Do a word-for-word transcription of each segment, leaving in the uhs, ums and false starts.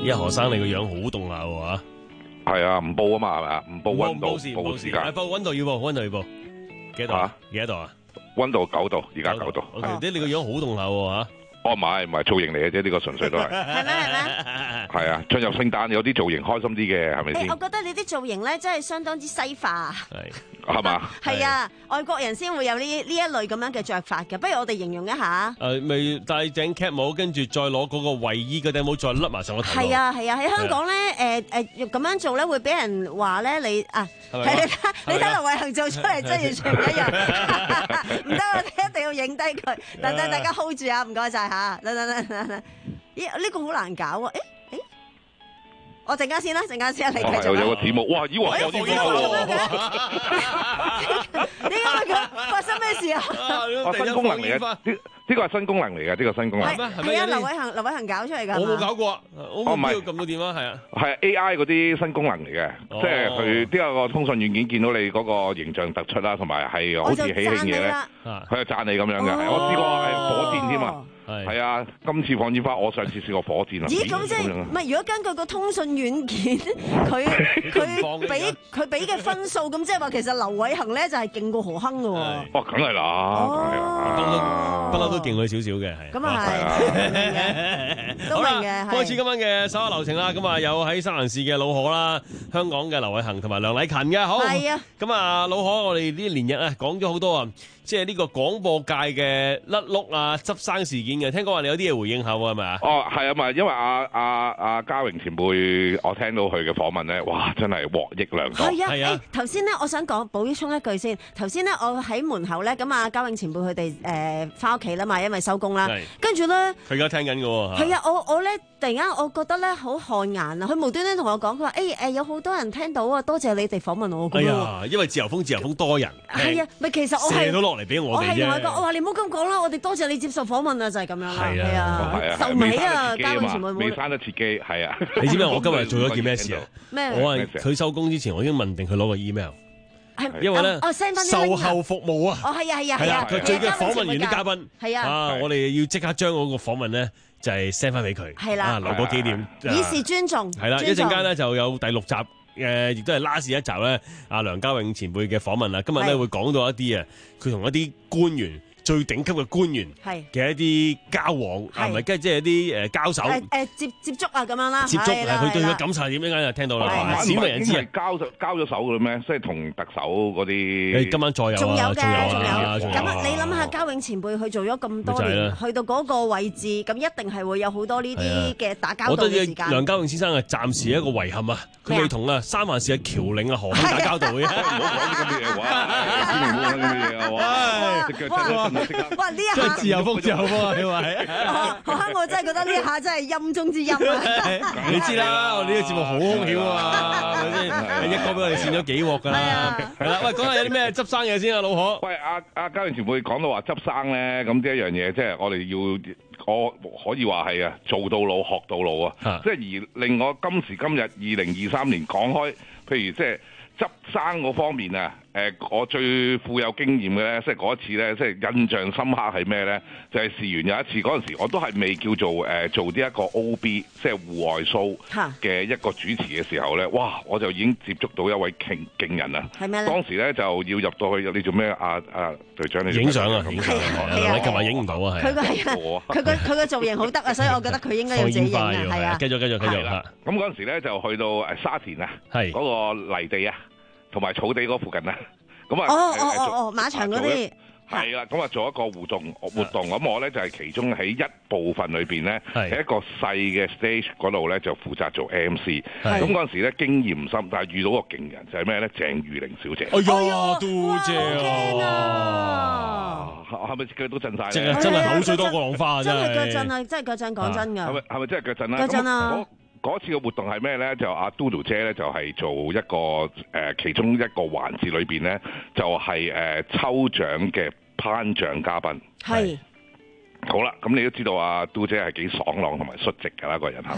依家何生你個樣好凍下喎嚇。 係啊，唔報啊嘛，係咪啊？唔報溫度， 報時報時間。 報溫度要報，溫度要報。幾多度啊？幾多度啊？ 溫度九度，而家九度。 O K，啲你個樣好凍下喎嚇。 哦，唔係唔係造型嚟嘅啫，呢個純粹都係。 係咩係咩？ 係啊，進入聖誕有啲造型開心啲嘅，係咪先？ 我覺得你啲造型咧真係相當之西化。 係。 係嘛？ 係啊，外國人先會有呢呢一類咁樣嘅着法嘅，不如我哋形容一下。 誒，咪戴頂 cap 帽，跟住再攞嗰個衛衣嗰頂帽再笠埋上個頭。 係啊係啊，喺香港咧誒誒咁樣做咧，會俾人話咧你啊，係你睇你睇劉偉恒做出嚟真係完全唔一樣。唔得，我哋一定要影低佢。等等大家 hold 住啊，唔該晒嚇。等等等等等，咦呢個好難搞喎，誒誒。我陣間先啦，陣間先，你繼續。 有有個字幕，哇！以為有啲咩喎？ 點解咁？發生咩事啊？ 哦，新功能嚟嘅，呢呢個係新功能嚟嘅，呢個新功能。 係咩？係咩？ 係啊，劉偉恒，劉偉恒搞出嚟㗎。 我冇搞過，我唔知道撳到點啊，係啊。 係 A I 嗰啲新功能嚟嘅，即係佢呢個通訊軟件見到你嗰個形象突出啦，同埋係好似喜慶嘢咧，佢就讚你咁樣嘅。我試過係火箭添啊。係啊，今次放煙花，我上次試過火箭啊！ 咦，咁即係唔係？如果根據個通訊軟件，佢佢俾佢俾嘅分數，咁即係話其實劉偉恒咧就係勁過何鏗嘅喎。 哦，梗係啦，梗係啦， 不嬲都勁佢少少嘅，係。 咁啊係，都明嘅。 開始今晚嘅首個流程啦，咁啊有喺三藩市嘅老可啦，香港嘅劉偉恒同埋梁禮勤嘅，好。係啊。咁啊老可，我哋呢連日啊講咗好多啊。即係呢個廣播界嘅甩碌啊、執生事件嘅，聽講話你有啲嘢回應下喎，係咪啊？哦， 係啊嘛，因為阿阿阿嘉榮前輩，我聽到佢嘅訪問咧，哇，真係獲益良多。 係啊，係啊。頭先咧，我想講補充一句先。頭先咧，我喺門口咧，咁啊，嘉榮前輩佢哋誒翻屋企啦嘛，因為收工啦。跟住咧， 佢而家聽緊嘅喎。 係啊，我我咧突然間我覺得咧好汗顏啊！佢無端端同我講，佢話誒誒有好多人聽到啊，多謝你哋訪問我咁樣。 係啊，因為自由風自由風多人。 係啊，咪其實我係射到落嚟俾我哋啫。 我係同佢講，我話你唔好咁講啦，我哋多謝你接受訪問啊，就係咁樣啦。係啊，受尾啊，嘉榮前輩未生得切機，係啊。 你知唔知我今日做咗件咩事啊？ 咩？ 我係佢收工之前，我已經問定佢攞個 email。因為咧，售後服務啊。 哦，係啊，係啊， 係啦，佢最緊訪問完啲嘉賓。 係啊。 啊，我哋要即刻將嗰個訪問咧，就係 send 翻俾佢。 係啦。 留個紀念。 以示尊重。 係啦，一陣間咧就有第六集。誒，亦都係 last 一集咧，阿梁家永前輩嘅訪問啦。今日咧會講到一啲啊，佢同一啲官員最頂級嘅官員嘅一啲交往，係咪？跟住即係一啲誒交手， 誒接接觸啊咁樣啦。 接觸係佢對佢感受係點樣？就聽到啦。鮮為人知啊！ 交交咗手嘅咩？即係同特首嗰啲。 今晚再有。 仲有嘅，仲有。 咁你諗下，家永前輩去做咗咁多年，去到嗰個位置，咁一定係會有好多呢啲嘅打交道嘅時間。 梁家永先生係暫時一個遺憾啊！佢未同啊三藩市嘅僑領啊何鏗打交道嘅。唔好講啲咁嘅嘢哇！唔好講啲咁嘅嘢啊！隻腳震啊！ 哇！呢一下自由風，自由風啊！你話係？ 何鏗，我真係覺得呢一下真係陰中之陰啊！ 你知啦，我哋呢個節目好空曉啊，係咪先？一個俾我哋扇咗幾鑊㗎啦，係啦。喂，講下有啲咩執生嘢先啊，老可。 喂，阿阿嘉榮前輩講到話執生咧，咁呢一樣嘢，即係我哋要，我可以話係啊，做到老學到老啊。即係而令我今時今日二零二三年講開，譬如即係執生嗰方面啊。誒，我最富有經驗嘅咧，即係嗰一次咧，即係印象深刻係咩咧？就係事緣有一次嗰陣時，我都係未叫做誒做呢一個 O B， 即係戶外 show 嘅一個主持嘅時候咧，哇！我就已經接觸到一位勁勁人啦。 係咩咧？ 當時咧就要入到去，你做咩啊？啊隊長，你影相啊！影相啊！你琴日影唔到啊？係佢個係啊！佢個佢個造型好得啊，所以我覺得佢應該要自己影啊！係啊！ 繼續繼續繼續嚇。 咁嗰陣時咧就去到誒沙田啊，嗰個泥地啊，同埋草地嗰附近啊。咁啊， 哦哦哦哦，馬場嗰啲係啦，咁啊做一個互動活動，咁我咧就係其中喺一部分裏邊咧，喺一個細嘅 stage 嗰度咧就負責做 M C。咁嗰陣時咧經驗唔深，但係遇到個勁人就係咩咧？鄭裕玲小姐。 哎呀，都謝啊！ 係咪腳都震晒？ 真係真係口水多過浪花啊！ 真係腳震啊！真係腳震，講真㗎。 係咪係咪真係腳震啊？ 腳震啊！ 嗰次嘅活動係咩咧？就阿嘟嘟姐咧，就係、是、做一個誒、呃、其中一個環節裏邊咧，就係、是、誒、呃、抽獎嘅頒獎嘉賓。係。好啦，咁你都知道阿嘟姐係幾爽朗同埋率直㗎啦，個人係嘛？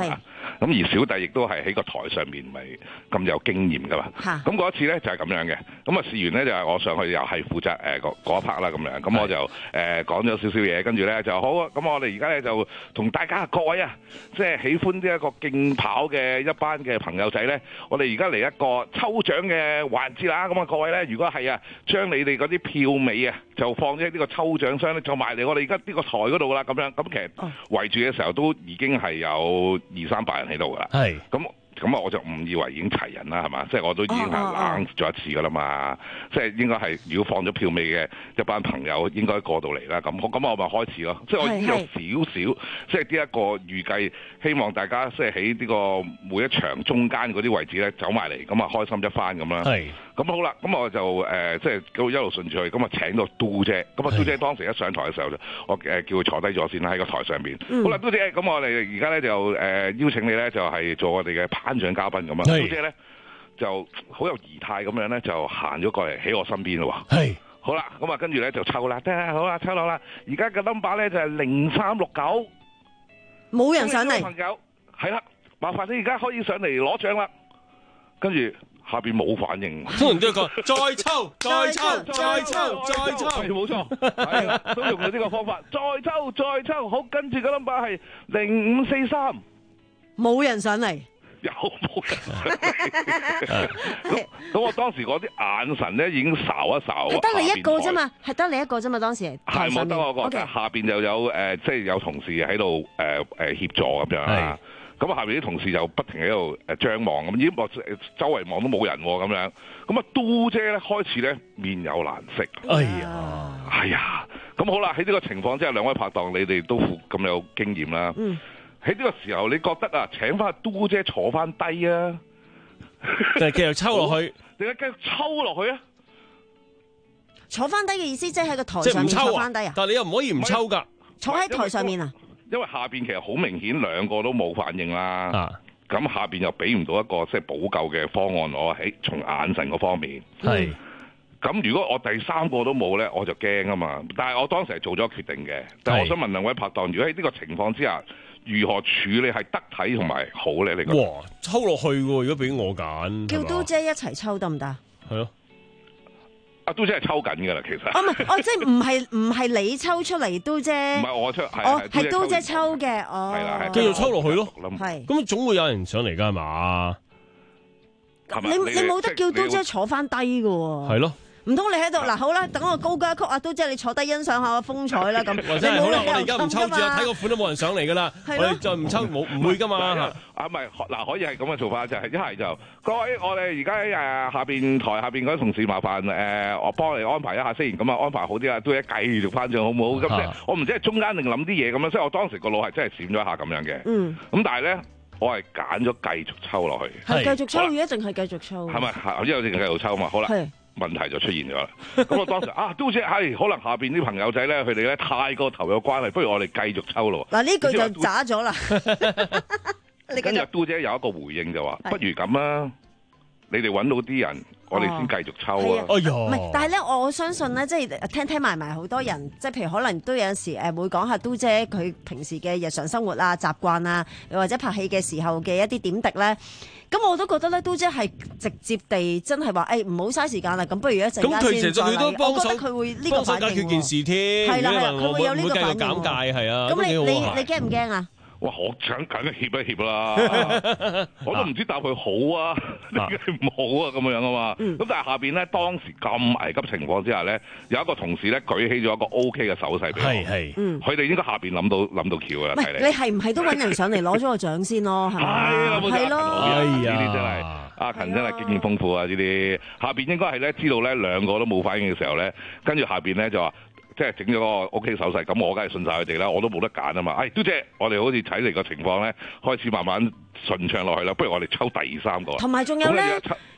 咁而小弟亦都係喺個台上面咪咁有經驗噶嘛。咁嗰一次咧就係咁樣嘅。咁啊試完咧就係我上去又係負責誒嗰嗰一 part 啦咁樣。咁我就誒講咗少少嘢，跟住咧就好。咁我哋而家咧就同大家各位啊，即係喜歡呢一個競跑嘅一班嘅朋友仔咧，我哋而家嚟一個抽獎嘅環節啦。咁啊各位咧，如果係啊將你哋嗰啲票尾啊就放喺呢個抽獎箱咧，就埋嚟我哋而家呢個台嗰度啦。咁樣咁其實圍住嘅時候都已經係有二三百人喺度噶啦。係咁。咁啊，我就誤以為已經齊人啦，係嘛？即係我都已經係冷咗一次噶啦嘛。Oh, oh, oh. 即係應該係如果放咗票尾嘅一班朋友應該過到嚟啦。咁咁我咪開始咯。即係我已經有少少，即係呢一個預計，希望大家即係喺呢個每一場中間嗰啲位置咧走埋嚟，咁啊開心一番咁啦。係。咁好啦，咁我就誒、呃、即係一路順住去，咁啊請到嘟姐。咁啊嘟姐當時一上台嘅時候就，我誒叫佢坐低咗先啦，喺個台上邊。嗯、好啦，嘟姐，咁我哋而家咧就誒、呃、邀請你咧就係、是、做我哋嘅頒獎嘉賓咁啊。嘟姐咧就好有儀態咁樣咧就行咗過嚟喺我身邊咯喎。係。好啦，咁啊跟住咧就抽啦，得好啦，抽落啦。而家嘅 number 咧就係零三六九。 冇人上嚟。 朋友係啦，麻煩你而家可以上嚟攞獎啦。跟住。下邊冇反應， 通常都講再抽、再抽、再抽、再抽， 係冇錯，係啦，都用咗呢個方法，再抽、再抽，好，跟住個 number 係零五四三， 冇人上嚟， 有冇人上嚟？咁咁我當時嗰啲眼神咧已經睄一睄， 係得你一個啫嘛，係得你一個啫嘛，當時係冇得我個，下邊就有誒，即係有同事喺度誒誒協助咁樣啊。咁啊，下邊啲同事就不停喺度誒張望咁，已經望周圍望都冇人咁樣。咁啊，嘟姐咧開始咧面有難色。哎呀，哎呀，咁好啦，喺呢個情況之下，兩位拍檔你哋都咁有經驗啦。嗯，喺呢個時候，你覺得啊，請翻嘟姐坐翻低啊， 定係繼續抽落去？ 定係繼續抽落去啊？ 坐翻低嘅意思即係喺個台上面坐翻低啊？ 但係你又唔可以唔抽㗎， 坐喺台上面啊？ 因為下邊其實好明顯兩個都冇反應啦，咁、啊、下邊又俾唔到一個即係補救嘅方案我喺從眼神嗰方面。係，咁如果我第三個都冇咧，我就驚啊嘛。但係我當時係做咗決定嘅。但係我想問兩位拍檔，如果喺呢個情況之下，如何處理係得體同埋好咧？你覺得？哇， 抽落去喎！如果俾我揀， 叫嘟姐一齊抽得唔得？ 係咯。 阿嘟姐係抽緊噶啦，其實。 哦，唔係，哦，即係唔係唔係你抽出嚟，嘟姐。唔係我抽，係哦，係嘟姐抽嘅，哦。 係啦，係。 繼續抽落去咯。 係。 咁總會有人上嚟噶係嘛？ 你你冇得叫嘟姐坐翻低噶喎。 係咯。 唔通你喺度嗱，好啦，等我高歌一曲啊，嘟姐你坐低欣賞下個風采啦咁。 或者係好啦，我哋而家唔抽住啊，睇個款都冇人上嚟噶啦，我哋再唔抽冇唔會噶嘛。 啊，唔係嗱，可以係咁嘅做法，就係一係就各位，我哋而家喺誒下邊台下邊嗰啲同事，麻煩誒我幫你安排一下先，咁啊安排好啲啊，都一繼續翻上好唔好？咁即係我唔知係中間定諗啲嘢咁樣，所以我當時個腦係真係閃咗一下咁樣嘅。嗯。咁但係咧，我係揀咗繼續抽落去。 係繼續抽，而家淨係繼續抽。係咪？因為淨係繼續抽嘛。好啦。問題就出現咗啦，咁我當時啊，嘟姐係可能下邊啲朋友仔咧，佢哋咧太過投入關係，不如我哋繼續抽咯。 嗱呢句就渣咗啦。 跟住嘟姐有一個回應就話，不如咁啊，你哋揾到啲人，我哋先繼續抽啊。哎呀， 唔係，但係咧，我相信咧，即係聽聽埋埋好多人，即係譬如可能都有陣時誒會講下嘟姐佢平時嘅日常生活啊、習慣啊，又或者拍戲嘅時候嘅一啲點滴咧。咁我都覺得咧，嘟姐係直接地真係話，誒唔好嘥時間啦，咁不如一陣間先再嚟。咁佢其實佢都幫手，佢會呢個反應。 幫手解決件事添。係啦係啦，佢會有呢個反應。減界係啊。咁你你你驚唔驚啊？ 哇！我想緊協一協啦，我都唔知答佢好啊，點解唔好啊咁樣啊嘛。咁但係下邊咧，當時咁危急情況之下咧，有一個同事咧舉起咗一個 O K 嘅手勢俾我。係係，佢哋應該下邊諗到諗到橋啦。 你係唔係都揾人上嚟攞咗個獎先咯？係咪？係咯。 哎呀，呢啲真係阿勤真係經驗豐富啊！呢啲下邊應該係咧知道咧兩個都冇反應嘅時候咧，跟住下邊咧就話。即係整咗個 OK 手勢，咁我梗係信晒佢哋啦，我都冇得揀啊嘛！哎，嘟姐，我哋好似睇嚟個情況咧，開始慢慢順暢落去啦，不如我哋抽第三個。 同埋仲有咧，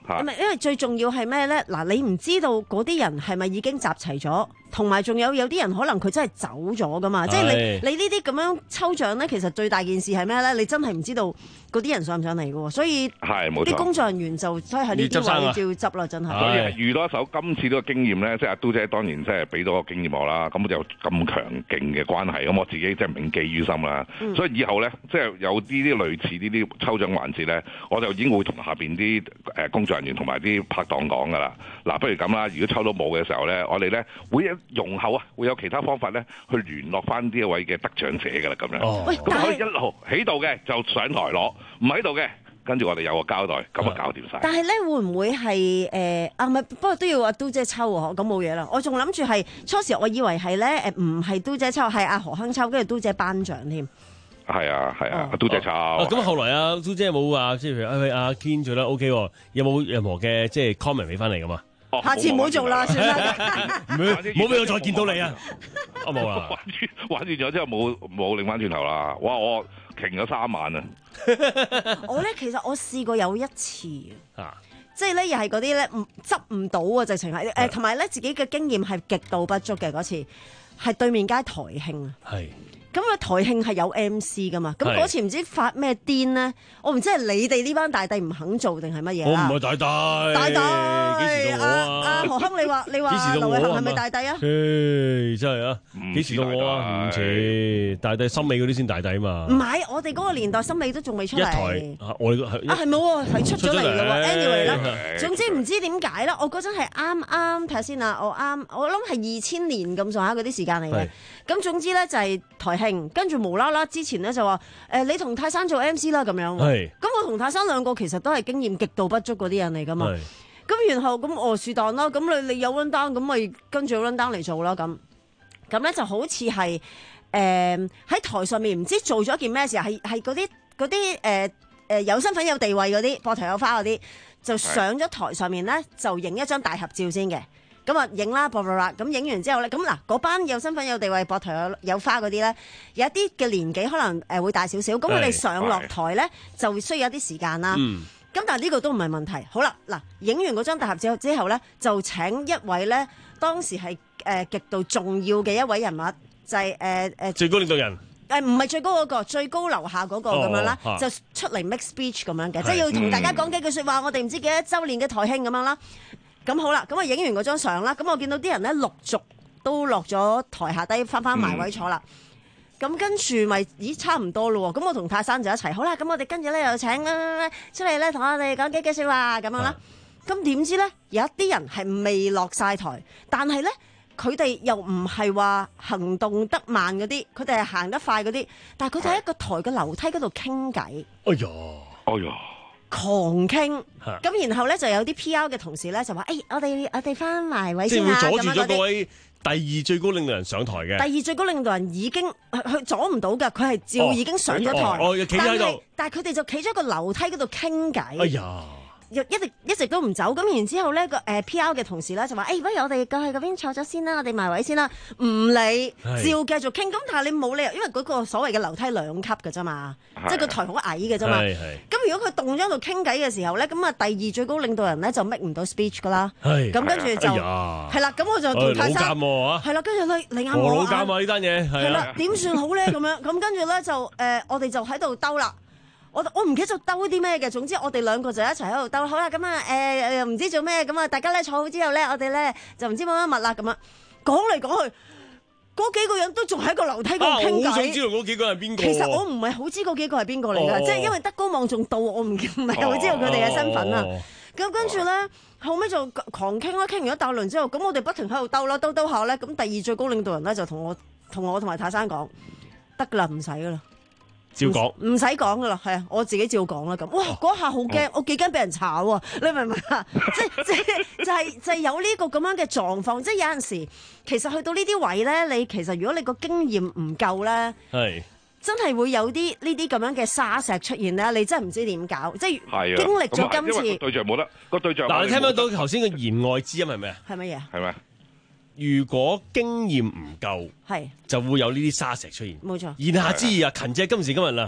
唔係，因為最重要係咩咧？嗱，你唔知道嗰啲人係咪已經集齊咗，同埋仲有有啲人可能佢真係走咗噶嘛。即係你你呢啲咁樣抽獎咧，其實最大件事係咩咧？你真係唔知道嗰啲人上唔上嚟嘅喎，所以係冇錯，啲工作人員就所以喺呢啲位要執啦，真係。 所以遇到一手今次呢個經驗咧，即係阿嘟姐當然即係俾到個經驗我啦。咁就咁強勁嘅關係，咁我自己即係銘記於心啦。嗯、所以以後咧，即係有啲啲類似呢啲抽獎環節咧，我就已經會同下邊啲誒工作人員同埋啲拍檔講噶啦。嗱，不如咁啦，如果抽到冇嘅時候咧，我哋咧會有容後啊，會有其他方法咧去聯絡翻呢一位嘅得獎者噶啦，咁樣。哦，咁可以一路喺度嘅就上台攞，唔喺度嘅，跟住我哋有個交代，咁啊搞掂晒。 但係咧會唔會係誒啊？唔係，不過都要阿嘟姐抽喎，咁冇嘢啦。我仲諗住係初時我以為係咧誒，唔係嘟姐抽，係阿何亨抽，跟住嘟姐頒獎添。係啊係啊，阿嘟姐抽。 咁後來阿嘟姐冇話，即係譬如阿阿 Ken 做得 OK，有冇任何嘅即係 comment 俾翻嚟噶嘛？ 下次唔好做啦，算啦。 冇俾我再見到你啊！我冇啦， 玩住玩住咗之後冇冇擰翻轉頭啦。哇！我傾咗三萬啊！ 我咧其實我試過有一次啊，即係咧又係嗰啲咧唔執唔到啊，直情係誒，同埋咧自己嘅經驗係極度不足嘅嗰次，係對面街台慶啊。係。咁啊台慶係有 M C 噶嘛？咁嗰次唔知發咩癲咧？我唔知係你哋呢班大帝唔肯做定係乜嘢啦？ 我唔係大帝， 大帝幾時到我啊？ 阿何亨，你話你話劉偉恒係咪大帝啊？ 誒，真係啊！幾時到我啊？唔似大帝，森美嗰啲先大帝啊嘛！ 唔係，我哋嗰個年代森美都仲未出嚟。一台我哋係啊，係冇喎，係出咗嚟嘅喎。Anyway 啦，總之唔知點解啦。我嗰陣係啱啱睇下先啊，我啱我諗係二千年咁上下嗰啲時間嚟嘅。咁總之咧就係台慶，跟住無啦啦之前咧就話誒、呃、你同泰山做 M C 啦咁樣。係。咁我同泰山兩個其實都係經驗極度不足嗰啲人嚟噶嘛。係。咁然後咁我是但啦，咁你你有 run down 咁咪跟住 run down 嚟做啦咁。咁咧就好似係誒喺台上面唔知做咗一件咩事，係係嗰啲嗰啲誒誒有身份有地位嗰啲膊頭有花嗰啲，就上咗台上面咧就影一張大合照先嘅。咁啊，影啦，啵啵啦，咁影完之後咧，咁嗱，嗰班有身份有地位、膊頭有有花嗰啲咧，有一啲嘅年紀可能誒會大少少，咁佢哋上落台咧就需要一啲時間啦。咁、嗯、但係呢個都唔係問題。好啦，嗱，影完嗰張大合照之後咧，就請一位咧當時係誒極度重要嘅一位人物，就係誒誒最高領導人。 誒唔係最高嗰、嗰個，最高樓下嗰個咁樣啦，哦、就出嚟 make speech 咁樣嘅，即係要同大家講幾句説話。嗯、我哋唔知幾多週年嘅台慶咁樣啦。咁好啦，咁啊影完嗰張相啦，咁我見到啲人咧陸續都落咗台下低，翻翻埋位坐啦。咁、嗯、跟住咪咦差唔多咯喎，咁我同泰山就一齊，好啦，咁我哋跟住咧又請咩出嚟咧，同我哋講幾句説話咁樣啦。咁點知咧有一啲人係未落晒台，但係咧佢哋又唔係話行動得慢嗰啲，佢哋係行得快嗰啲，但係佢哋喺一個台嘅樓梯嗰度傾偈。哎呀，哎呀！狂傾，咁然後咧就有啲 P R 嘅同事咧就話：誒、欸，我哋我哋翻埋位先啦。即係會阻住咗嗰位第二最高領導人上台嘅。第二最高領導人已經佢阻唔到㗎，佢係照已經上咗台。哦，哦，企喺度。但係佢哋就企咗喺個樓梯嗰度傾偈。哎呀！一直一直都唔走，咁然之後咧個誒 P R 嘅同事咧就話：誒、欸，不如我哋過去嗰邊坐咗先啦，我哋埋位先啦，唔理，照繼續傾。咁但係你冇理由，因為嗰個所謂嘅樓梯兩級嘅啫嘛，即係個台好矮嘅啫嘛。咁如果佢動咗喺度傾偈嘅時候咧，咁啊第二最高領導人咧就 make 唔到 speech 噶啦。咁跟住就係啦，咁、哎、我就同泰山係啦，跟住咧你啱我老監啊呢單嘢係啦， 點算好咧咁樣？咁跟住咧就誒、呃，我哋就喺度兜啦。我我唔記得咗兜啲咩嘅，總之我哋兩個就一齊喺度兜。好啦，咁啊誒唔知做咩，咁啊大家咧坐好之後咧，我哋咧就唔知乜乜物啦咁啊，講嚟講去，嗰幾個人都仲喺個樓梯嗰度傾偈。我好想知道嗰幾個係邊個。其實我唔係好知嗰幾個係邊個嚟㗎，即係因為德高望重到我唔唔係好知道佢哋嘅身份啊。咁、哦、跟住咧後尾就狂傾啦，傾完一大輪之後，咁我哋不停喺度兜啦，兜兜下咧，咁第二最高領導人咧就同我同我同埋泰山講，得㗎啦，唔使㗎啦。 照講唔使講噶啦，係啊，我自己照講啦咁。哇，嗰下好驚，我幾驚俾人炒喎！你明唔明啊？即即就係就係有呢個咁樣嘅狀況，即係有陣時其實去到呢啲位咧，你其實如果你個經驗唔夠咧，係真係會有啲呢啲咁樣嘅沙石出現咧，你真係唔知點搞。即係經歷咗今次對象冇得個對象。 嗱，你聽唔聽到頭先嘅言外之音係咩啊？ 係乜嘢？ 係咩？ 如果經驗唔夠，係就會有呢啲沙石出現。 冇錯。 言下之意啊，勤姐今時今日啦，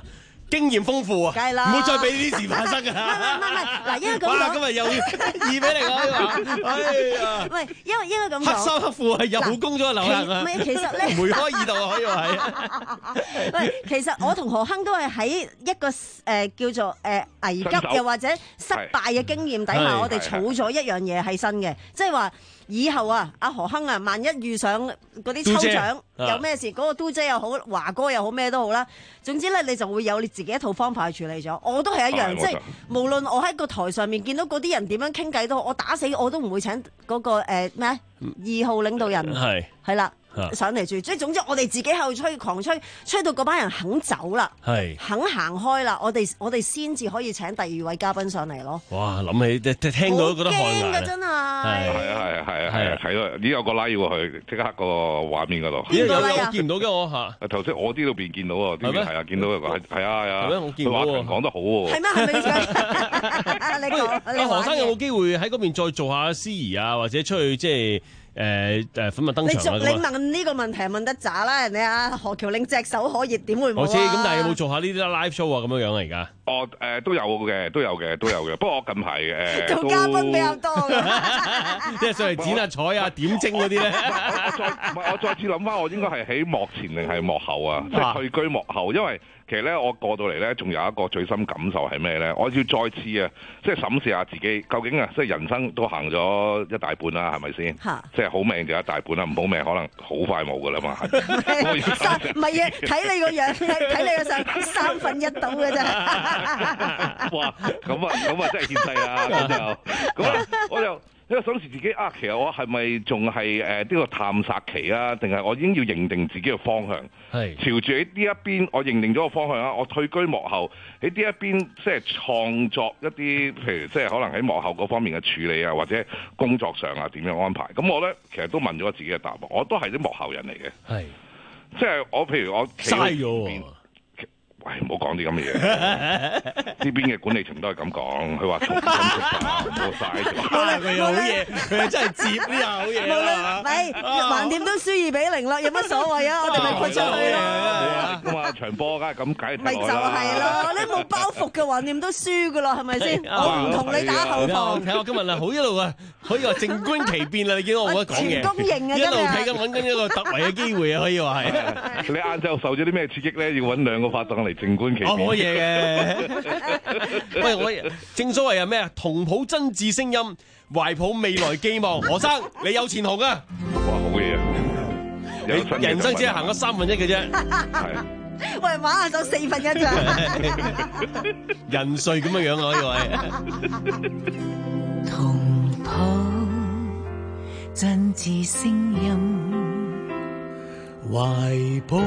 經驗豐富啊， 梗係啦， 唔好再俾呢啲事發生啊！ 唔係唔係，嗱，應該咁講。 哇，今日又二比零啊！哎呀， 喂，因為應該咁講。 黑衫黑褲係又攻咗劉行啊！ 唔係，其實咧， 梅開二度啊，可以話係。 喂，其實我同何亨都係喺一個誒叫做誒危急又或者失敗嘅經驗底下，我哋儲咗一樣嘢係新嘅，即係話以後啊，阿何亨啊，萬一遇上嗰啲抽獎有咩事，嗰個嘟姐又好，華哥又好，咩都好啦，總之咧你就會有你自己一套方法去處理咗。我都係一樣，即係無論我喺個台上面見到嗰啲人點樣傾偈都好，我打死我都唔會請嗰個誒咩二號領導人係係啦。上嚟住，即係總之我哋自己後吹狂吹，吹到嗰班人肯走啦，係肯行開啦，我哋我哋先至可以請第二位嘉賓上嚟咯。 哇！諗起即聽到都覺得汗顏啊！ 真係係啊係啊係啊係啊睇到，咦有個 like 喎佢即刻個畫面嗰度。 有有我見唔到嘅我嚇。頭先我啲度邊見到啊？係咩？係啊，見到有個係係啊係啊。 係咩？我見到喎。 講得好喎。 係咩？係咪？你講。 阿何生有冇機會喺嗰邊再做下司儀啊？或者出去即係？誒誒粉墨登場啊！ 你你問呢個問題問得渣啦，人哋阿何橋領隻手可熱，點會冇啊？ 我知咁，但係有冇做下呢啲 live show 啊？咁樣樣啊，而家哦誒都有嘅，都有嘅，都有嘅。不過我近排誒做嘉賓比較多嘅， 即係上嚟剪下彩啊、點睛嗰啲咧。 我再唔係我再次諗翻，我應該係喺幕前定係幕後啊？即係退居幕後，因為其實咧我過到嚟咧，仲有一個最深感受係咩咧？我要再次啊，即係審視下自己究竟啊，即係人生都行咗一大半啦，係咪先？即係好命就一大半啦，唔好命可能好快冇噶啦嘛。 唔係啊，睇你個樣，睇你個相，三分一到嘅啫。 哇！咁啊，咁啊，真係獻世啦！咁就咁啊，我就。因為審視自己啊，其實我係咪仲係誒呢個探索期啊？定係我已經要認定自己嘅方向？係朝住喺呢一邊，我認定咗個方向啊！我退居幕後喺呢一邊，即係創作一啲，譬如即係可能喺幕後嗰方面嘅處理啊，或者工作上啊點樣安排？咁我咧其實都問咗我自己嘅答案，我都係啲幕後人嚟嘅。係，即係我譬如我嘥咗。 喂，唔好講啲咁嘅嘢。呢邊嘅管理層都係咁講，佢話重新出發，唔好嘥咗。 佢又好嘢，佢真係接呢下好嘢啊！ 唔係，橫掂都輸二比零啦，有乜所謂啊？我哋咪豁出去咯。 咁啊，場波梗係咁，梗係睇咪就係咯，你冇包袱嘅橫掂都輸噶啦，係咪先？我唔同你打後防。 睇我今日啊，好一路啊，可以話靜觀其變啦。你見到我覺得講嘢， 全公認啊， 一路睇緊揾緊一個突圍嘅機會啊，可以話係。 你晏晝受咗啲咩刺激咧？要揾兩個拍檔嚟靜觀其變。 我冇嘢嘅。喂，我正所謂係咩啊？同抱真摯聲音，懷抱未來寄望。何生，你有前途啊！ 哇，好嘢啊！ 你人生只係行咗三分一嘅啫。 係。 喂，玩下手四分一咋？ 人瑞咁樣樣啊，可以話係。 同抱真摯聲音，懷抱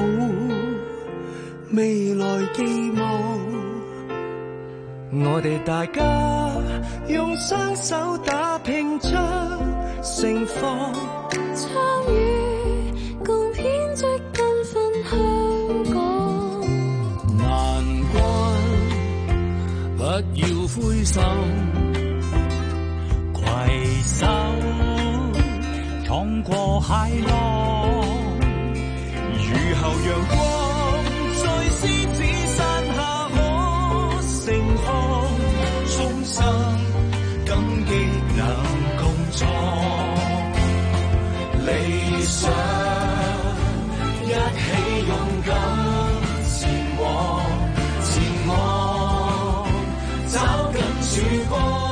未來寄望，我哋大家用雙手打拼出盛況，參與共編織繽紛香港。難關不要灰心，攜手闖過海浪，雨後陽光。在獅子山下可盛放，衷心感激能共創，理想一起勇敢前往，前往找緊曙光。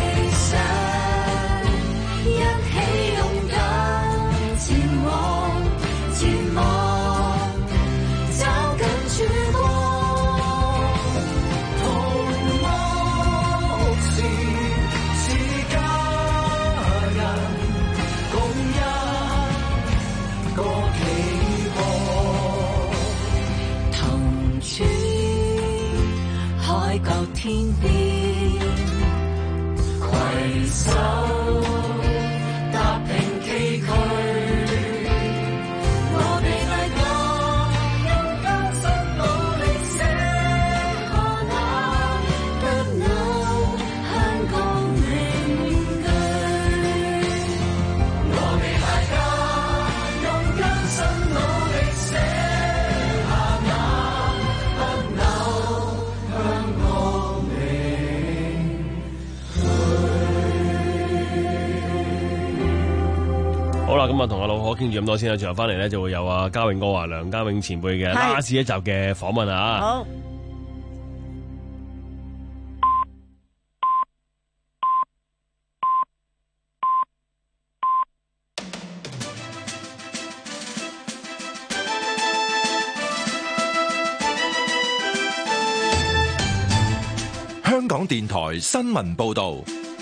一起勇敢前往。 海角天邊，攜手踏平崎嶇。我哋大家用艱辛努力寫下那得有香港名句。我哋大家用艱辛努力寫下那得有香港名句。 好啦，咁啊同阿老可傾住咁多先啦，最後翻嚟咧就會有阿嘉永哥啊梁家永前輩嘅拉屎一集嘅訪問啊。 好。 香港電台新聞報道，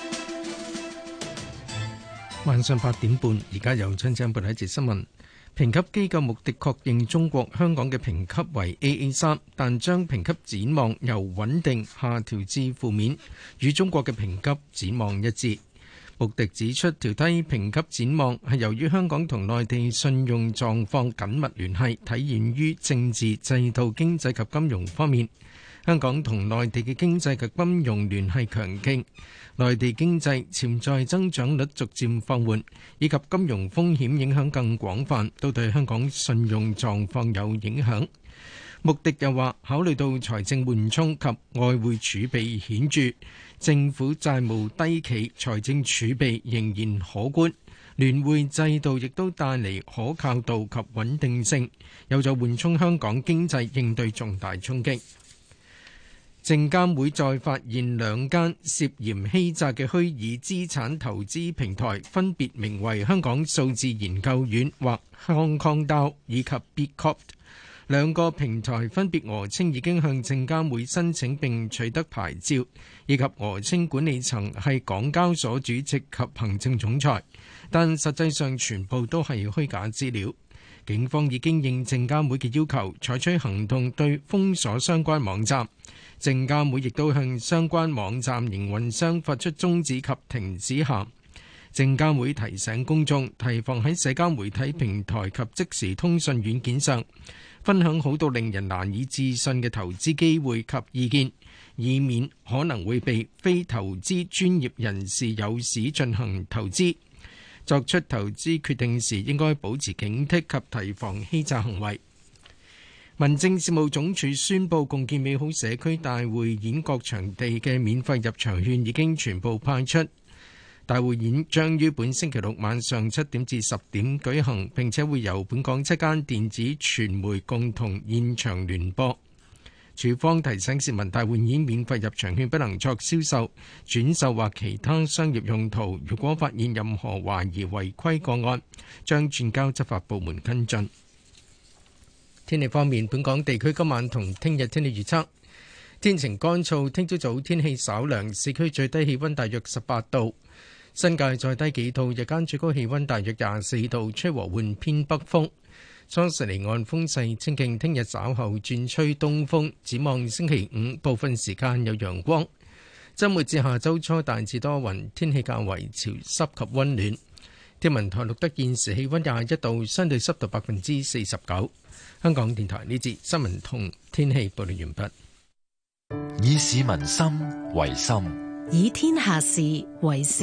晚上八點半，而家由春正報一節新聞。評級機構穆迪確認中國香港嘅評級為 A A 三，但將評級展望由穩定下調至負面，與中國嘅評級展望一致。穆迪指出，調低評級展望係由於香港同內地信用狀況緊密聯繫，體現於政治、制度、經濟及金融方面。香港同內地嘅經濟及金融聯繫強勁，內地經濟潛在增長率逐漸放緩，以及金融風險影響更廣泛，都對香港信用狀況有影響。穆迪又話，考慮到財政緩衝及外匯儲備顯著，政府債務低企，財政儲備仍然可觀，聯匯制度亦都帶嚟可靠度及穩定性，有助緩衝香港經濟應對重大衝擊。證監會再發現兩間涉嫌欺詐嘅虛擬資產投資平台，分別名為香港數字研究院或 Hong Kong DAO 以及 Bitcorp。兩個平台分別訛稱已經向證監會申請並取得牌照，以及訛稱管理層係港交所主席及行政總裁，但實際上全部都係虛假資料。警方已經應證監會嘅要求，採取行動對封鎖相關網站。證監會亦都向相關網站營運商發出終止及停止函。證監會提醒公眾提防喺社交媒體平台及即時通訊軟件上分享好到令人難以置信嘅投資機會及意見，以免可能會被非投資專業人士誘使進行投資。作出投資決定時應該保持警惕及提防欺詐行為。民政事務總署宣布，共建美好社區大會演各場地嘅免費入場券已經全部派出。大會演將於本星期六晚上七點至十點舉行，並且會由本港七間電子傳媒共同現場聯播。署方提醒市民，大會演免費入場券不能作銷售、轉售或其他商業用途。如果發現任何懷疑違規個案，將轉交執法部門跟進。天氣方面，本港地區今晚同聽日天氣預測，天晴乾燥，聽朝早天氣稍涼，市區最低氣溫大約十八度，新界再低幾度，日間最高氣溫大約廿四度，吹和緩偏北風。初時離岸風勢清勁，聽日稍後轉吹東風。展望星期五部分時間有陽光，週末至下週初大致多雲，天氣較為潮濕及溫暖。天文台錄得現時氣溫廿一度，相對濕度百分之四十九。香港電台呢節新聞同天氣報道完畢。 以市民心為心， 以天下事為事。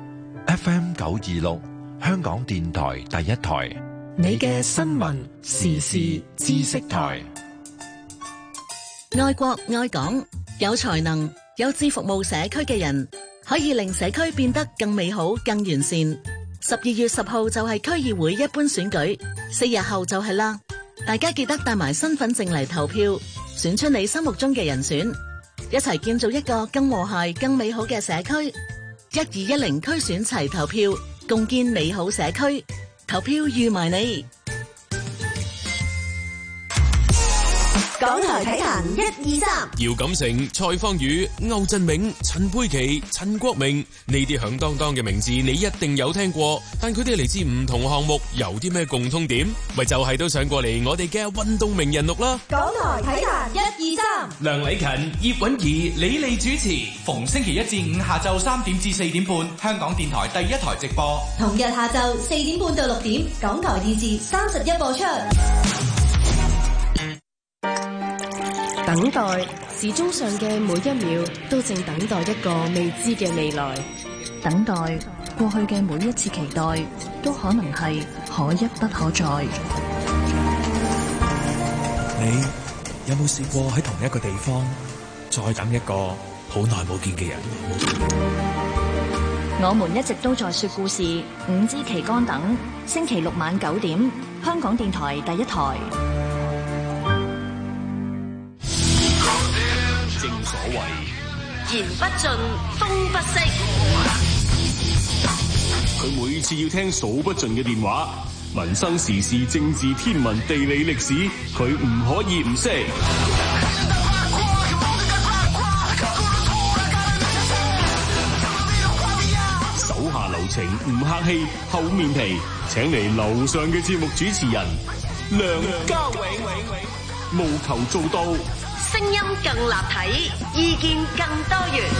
F M 九二六，香港電台第一台， 你嘅新聞時事知識台。愛國愛港，有才能、有志服務社區嘅人，可以令社區變得更美好、更完善。十二月十號就係區議會一般選舉，四日後就係啦。大家記得帶埋身份證嚟投票，選出你心目中嘅人選，一齊建造一個更和諧、更美好嘅社區。一二一零區選齊投票，共建美好社區。投票預埋你。 港台體壇一二三， 姚錦成、蔡芳宇、歐振銘、陳佩琪、陳國明呢啲響當當嘅名字，你一定有聽過。但佢哋嚟自唔同項目，有啲咩共通點？咪就係、是、都上過嚟我哋嘅運動名人錄啦。 港台體壇一二三， 梁禮勤、葉韻儀、李麗主持，逢星期一至五下晝三點至四點半，香港電台第一台直播。 同日下晝四點半到六點，港台電視三十一播出。 等待時鐘上嘅每一秒都正等待一個未知嘅未來， 等待過去嘅每一次期待都可能係可一不可再。 你有冇試過喺同一個地方再等一個好耐冇見嘅人？ 我們一直都在說故事，五支旗杆等，星期六晚九點，香港電台第一台。 正所謂言不盡，風不息。 佢每次要聽數不盡嘅電話，民生時事、政治、天文、地理、歷史，佢唔可以唔識。手下留情，唔客氣，厚面皮，請嚟樓上嘅節目主持人梁家永，務求做到聲音更立體，意見更多元。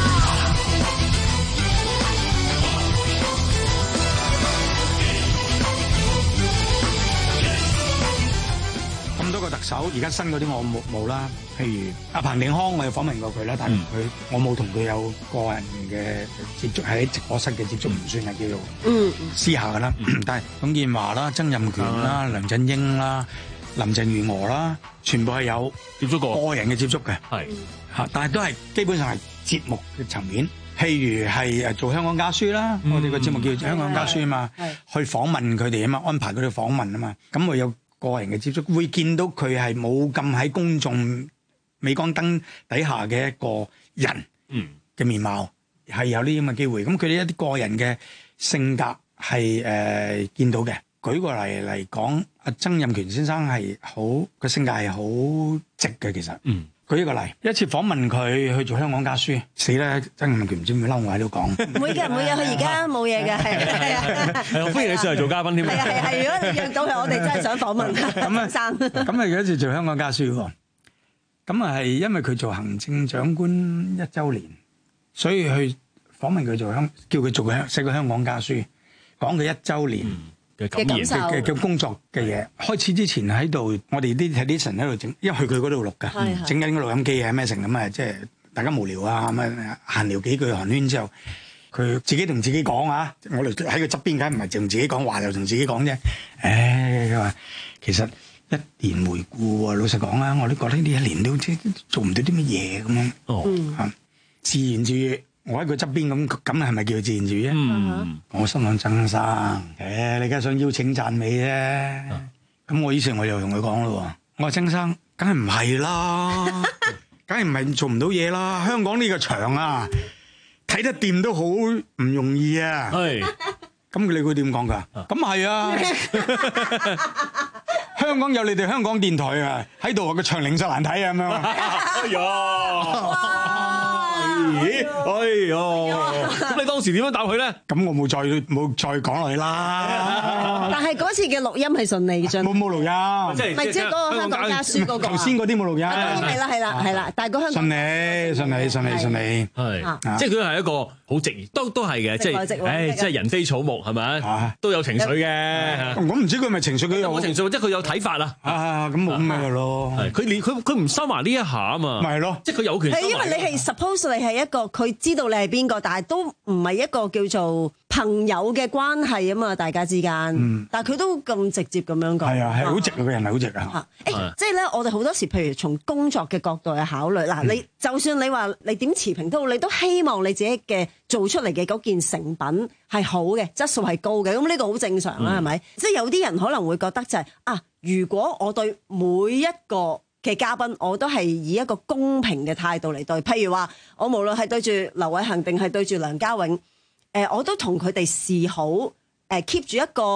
咁多個特首，而家新嗰啲我冇冇啦。譬如阿彭定康，我有訪問過佢啦，但係佢、嗯、我冇同佢有個人嘅接觸，喺直播室嘅接觸唔算係叫做嗯私下噶啦。嗯、但係董建華啦、曾蔭權啦、嗯、梁振英啦、林鄭月娥啦，全部係有接觸過個人嘅接觸嘅，係嚇，但係都係基本上係節目嘅層面。譬如係誒做香港家書啦，嗯、我哋個節目叫香港家書啊嘛，去訪問佢哋啊嘛，安排佢哋訪問啊嘛，咁我有個人嘅接觸，會見到佢係冇咁喺公眾鎂光燈底下嘅一個人嘅面貌，係、嗯、有呢啲咁嘅機會。咁佢哋一啲個人嘅性格係誒、呃、見到嘅。舉個例嚟講，阿曾蔭權先生係好個性格係好直嘅，其實。嗯。舉一個例，一次訪問佢去做香港家書，死啦！曾蔭權唔知會唔會嬲我喺度講？ 唔會嘅，唔會嘅，佢而家冇嘢嘅，係係啊。 係歡迎你上嚟做嘉賓添。係啊係係，如果你約到佢，我哋真係想訪問咁啊生。 咁啊有一次做香港家書喎，咁啊係因為佢做行政長官一週年，所以去訪問佢做香，叫佢做個寫個香港家書，講佢一週年。嗯嘅感受嘅嘅工作嘅嘢，開始之前喺度，我哋啲 technician 喺度整，因為去佢嗰度錄㗎，整緊個錄音機啊咩成咁啊，即係大家無聊啊咁啊，閒聊幾句寒暄之後，佢自己同自己講啊，我哋喺佢側邊，梗唔係同自己講話，就同自己講啫。誒，佢話其實一年回顧啊，老實講啊，我都覺得呢一年都即做唔到啲乜嘢咁樣。哦，嚇，自言自語。我喺佢側邊咁，咁係咪叫自言自語啊？嗯、我心諗曾生，誒，你而家想邀請讚美啫。咁、啊、我以前我又同佢講咯，我話曾生，梗係唔係啦，梗係唔係做唔到嘢啦。香港呢個場啊，睇得掂都好唔容易啊。係，咁你會點講㗎？咁係啊，香港有你哋香港電台啊喺度，個場零舍難睇啊咁樣。哎呀！咦，哎喲！咁你當時點樣答佢咧？咁我冇再冇再講落去啦。 但係嗰次嘅錄音係順利嘅， 冇冇錄音， 即係咪即係嗰個香港家書嗰個？ 頭先嗰啲冇錄音。 係啦係啦係啦，但係個香港順利順利順利順利， 係即係佢係一個好直，都都係嘅，即係誒，即係人非草木係咪？都有情緒嘅。 我唔知佢係咪情緒，佢有情緒，即係佢有睇法啊。 啊，咁冇咁咩咯？ 佢連佢佢唔收埋呢一下啊嘛。 咪係咯， 即係佢有權。 係因為你係 suppose 你係一個佢知道你係邊個，但係都唔係一個叫做朋友嘅關係啊嘛，大家之間。嗯、但係佢都咁直接咁樣講。係啊，係好直啊，個人係好直啊。 誒、欸，即係咧，我哋好多時，譬如從工作嘅角度去考慮，嗱、嗯，你就算你話你點持平都好，你都希望你自己嘅做出嚟嘅嗰件成品係好嘅，質素係高嘅，咁呢個好正常啦，係咪、嗯？即係有啲人可能會覺得就係、是、啊，如果我對每一個嘅嘉賓，我都係以一個公平嘅態度嚟對，譬如話我無論係對住劉偉恒定係對住梁家永，誒、呃，我都同佢哋示好，誒、呃、keep 住一個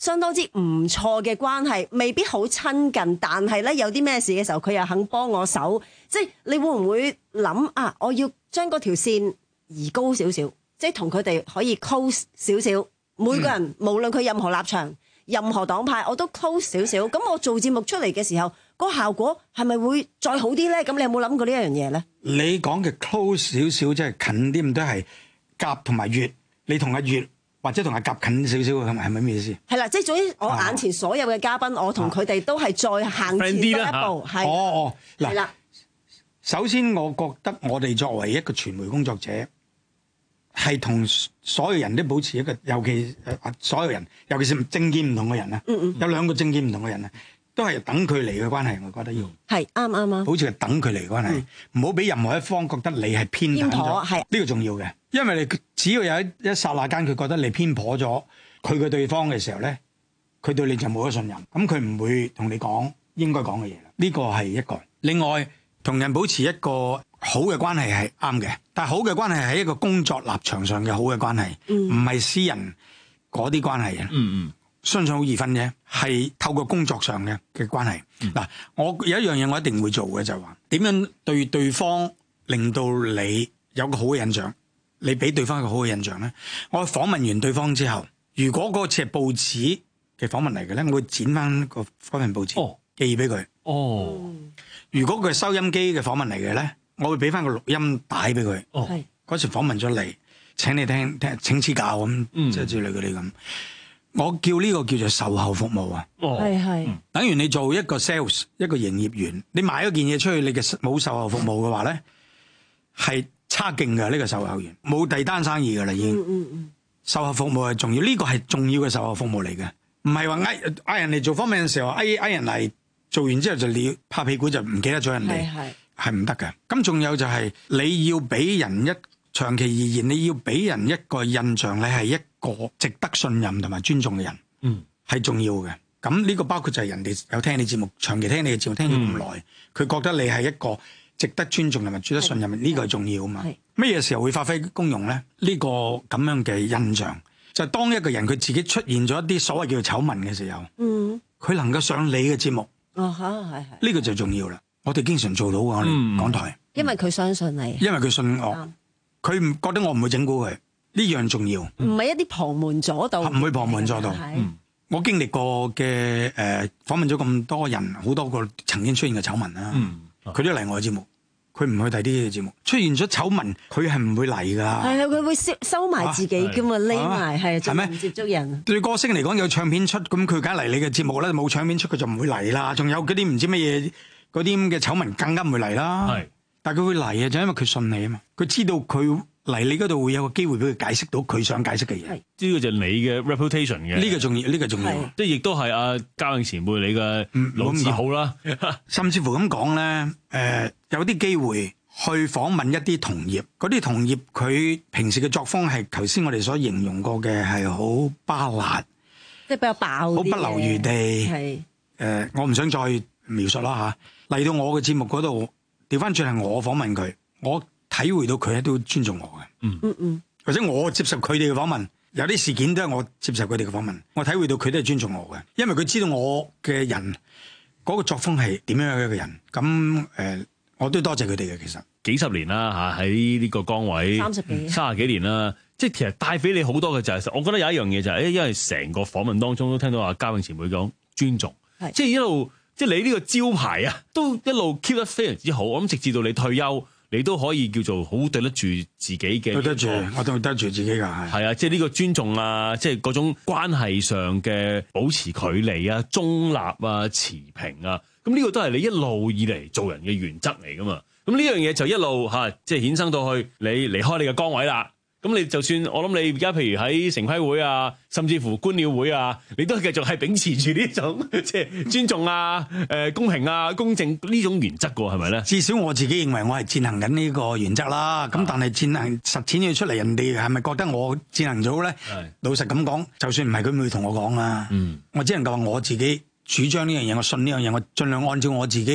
相當之唔錯嘅關係，未必好親近，但係咧有啲咩事嘅時候，佢又肯幫我手。即係你會唔會諗啊？我要將嗰條線移高少少，即係同佢哋可以 close 少少。每個人、嗯、無論佢任何立場、任何黨派，我都 close 少少。咁我做節目出嚟嘅時候，個效果係咪會再好啲咧？咁你有冇諗過呢一樣嘢咧？ 你講嘅 close 少少，即係近啲，咁都係甲同埋乙，你同阿乙或者同阿甲近少少，係咪係咪咩意思？係啦，即係總之我眼前所有嘅嘉賓，啊、我同佢哋都係再行前多一步。係、啊、 哦哦，嗱啦。 首先，我覺得我哋作為一個傳媒工作者，係同所有人都保持一個，尤其誒所有人，尤其是政見唔同嘅人啊，嗯嗯有兩個政見唔同嘅人啊，都係等距離嘅關係，我覺得要係啱啱啱， 保持個等距離嘅關係，唔好俾任何一方覺得你係偏袒咗，係呢個重要嘅，因為你只要有一一剎那間佢覺得你偏頗咗佢嘅對方嘅時候咧，佢對你就冇咗信任，咁佢唔會同你講應該講嘅嘢啦。呢個係一個。另外，同人保持一個好嘅關係係啱嘅，但係好嘅關係係一個工作立場上嘅好嘅關係，唔係、嗯、私人嗰啲關係啊。嗯嗯，相信好易分啫，係透過工作上嘅嘅關係。嗱、嗯，我有一樣嘢我一定會做嘅就係話，點樣對對方令到你有個好嘅印象，你俾對方一個好嘅印象咧。我訪問完對方之後，如果嗰次係報紙嘅訪問嚟嘅咧，我會剪翻個嗰份報紙、哦、寄俾佢。哦。如果佢係收音機嘅訪問嚟嘅咧，我會俾翻個錄音帶俾佢。哦，嗰時訪問咗你，請你聽聽，請指教咁，即係之類嗰啲咁。我叫呢個叫做售後服務啊。哦，係係。等於你做一個 sales， 一個營業員，你賣一件嘢出去，你嘅冇售後服務嘅話咧，係差勁㗎呢個售後員，冇第單生意㗎啦已經。嗯嗯嗯。售後服務係重要，呢個係重要嘅售後服務嚟嘅，唔係話嗌嗌人嚟做訪問嘅時候，嗌嗌人嚟。做完之後就你拍屁股就唔記得咗人哋，係唔得嘅。咁仲有就係你要俾人一長期而言，你要俾人一個印象，你係一個值得信任同埋尊重嘅人，嗯，係重要嘅。咁呢個包括就係人哋有聽你節目，長期聽你嘅節目聽咗咁耐，佢、嗯、覺得你係一個值得尊重同埋值得信任，呢、呢個係重要啊嘛。咩嘢時候會發揮功用咧？呢、呢個咁樣嘅印象就係、當一個人佢自己出現咗一啲所謂叫做醜聞嘅時候，嗯，佢能夠上你嘅節目。哦，嚇，係係，呢個就重要啦。我哋經常做到嘅，我哋港台， 因為佢相信你， 因為佢信我，佢唔覺得我唔會整蠱佢，呢樣重要。 唔係一啲旁門左道， 唔會旁門左道。我經歷過嘅誒訪問咗咁多人，好多個曾經出現嘅醜聞啦，佢都嚟我嘅節目，佢唔去第啲嘅節目。出現咗醜聞，佢係唔會嚟㗎。係啊， 佢會收收埋自己㗎嘛，匿埋係，係咪唔接觸人？ 對歌星嚟講有唱片出，咁佢梗係嚟你嘅節目咧；冇唱片出，佢就唔會嚟啦。仲有嗰啲唔知乜嘢嗰啲咁嘅醜聞，更加唔會嚟啦。係，但係佢會嚟啊，就因為佢信你啊嘛，佢知道佢嚟你嗰度會有個機會俾佢解釋到佢想解釋嘅嘢。 呢個就係你嘅 reputation 嘅。呢個重要，呢個重要。 即係亦都係阿嘉穎前輩你嘅老字號啦。 甚至乎咁講咧，誒有啲機會。去訪問一啲同業，嗰啲同業佢平時嘅作風係頭先我哋所形容過嘅係好巴辣， 即係比較爆， 好不留餘地。係誒、呃，我唔想再描述啦嚇。嚟到我嘅節目嗰度，調翻轉係我訪問佢，我體會到佢都尊重我嘅。嗯嗯嗯，或者我接受佢哋嘅訪問，有啲事件都係我接受佢哋嘅訪問，我體會到佢都係尊重我嘅，因為佢知道我嘅人嗰、嗰個作風係點樣嘅一個人。咁誒。呃我都多謝佢哋嘅，其實幾十年啦嚇，喺呢個崗位三十幾三十幾年啦，即係其實帶俾你好多嘅就係、是，我覺得有一樣嘢就係、是，誒，因為成個訪問當中都聽到阿嘉穎前輩講尊重，是即係一路即係你呢個招牌啊，都一路 keep 得非常之好。我諗直至到你退休，你都可以叫做好對得住自己嘅、這個， 對得住，我對得住自己㗎，係係啊，即係呢個尊重啊，即係嗰種關係上嘅保持距離啊、中立啊、持平啊。咁呢個都係你一路以嚟做人嘅原則嚟噶嘛？咁呢樣嘢就一路嚇、啊，即係衍生到去你離開你嘅崗位啦。咁你就算我諗你而家譬如喺城規會啊，甚至乎觀鳥會啊，你都繼續係秉持住呢種即係尊重啊、誒、呃、公平啊、公正呢種原則㗎喎，係咪咧？ 至少我自己認為我係踐行緊呢個原則啦。咁但係踐行實踐要出嚟，人哋係咪覺得我踐行咗咧？老實咁講，就算唔係佢唔會同我講啊。嗯，我只能夠話我自己。主張呢樣嘢，我信呢樣嘢，我盡量按照我自己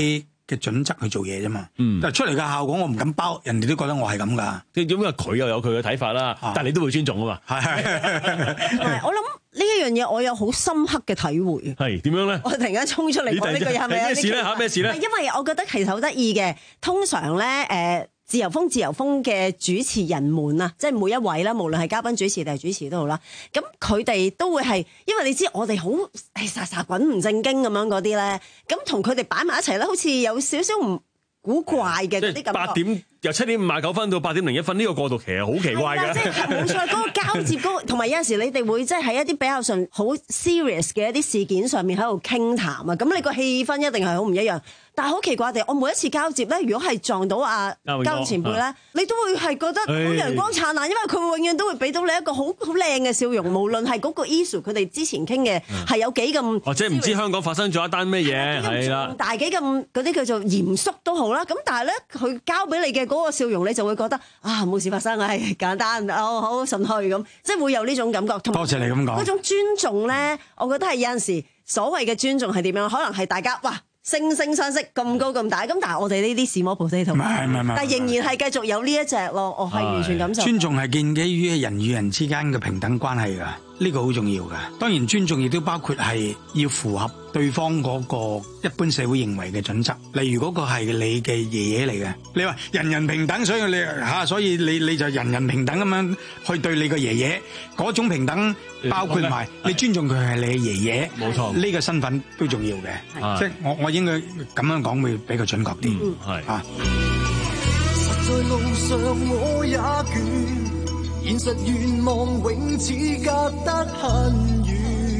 嘅準則去做嘢啫嘛。 嗯， 但係出嚟嘅效果我唔敢包，人哋都覺得我係咁㗎。 即係點解佢又有佢嘅睇法啦？但係你都會尊重啊嘛。 係我諗呢一樣嘢，我有好深刻嘅體會。 係點樣咧？ 我突然間衝出嚟講呢句係咪啊？ 咩事咧？嚇咩事咧？ 因為我覺得其實好得意嘅，通常咧誒。呃自由風自由風嘅主持人們啊，即係每一位啦，無論係嘉賓主持定係主持都好啦。咁佢哋都會係，因為你知我哋好誒沙沙滾唔正經咁樣嗰啲咧，咁同佢哋擺埋一齊咧，好似有少少唔古怪嘅嗰啲感覺。 八點由七點五十九分到八點零一分呢個過渡期係好奇怪嘅。 即係冇錯，嗰個交接嗰個，同埋有陣時你哋會即係喺一啲比較上好 serious 嘅一啲事件上面喺度傾談啊，咁你個氣氛一定係好唔一樣。但係好奇怪地，我每一次交接咧，如果係撞到阿交前輩咧，你都會係覺得好陽光燦爛，因為佢會永遠都會俾到你一個好好靚嘅笑容，無論係嗰個 issue 佢哋之前傾嘅係有幾咁， 或者唔知香港發生咗一單咩嘢，係啦， 大幾咁嗰啲叫做嚴肅都好啦。咁但係咧，佢交俾你嘅嗰個笑容，你就會覺得啊冇事發生，係簡單，哦好順去咁，即係會有呢種感覺。 多謝你咁講。 嗰種尊重咧，我覺得係有陣時所謂嘅尊重係點樣？可能係大家哇。惺惺相惜咁高咁大，咁但係我哋呢啲 small potato， 唔係唔係唔係， 但係仍然係繼續有呢一隻咯，我係完全感受。 尊重係建基於人與人之間嘅平等關係㗎，呢個好重要㗎。當然尊重亦都包括係要符合對方嗰個一般社會認為嘅準則。例如嗰個係你嘅爺爺嚟嘅，你話人人平等，所以你嚇，所以你你就人人平等咁樣去對你個爺爺，嗰種平等包括埋你尊重佢係你嘅爺爺， 冇錯， 呢個身份都重要嘅。即係我我應該咁樣講會比較準確啲。 嗯，係啊。 實在路上我也倦，現實願望永似隔得很遠。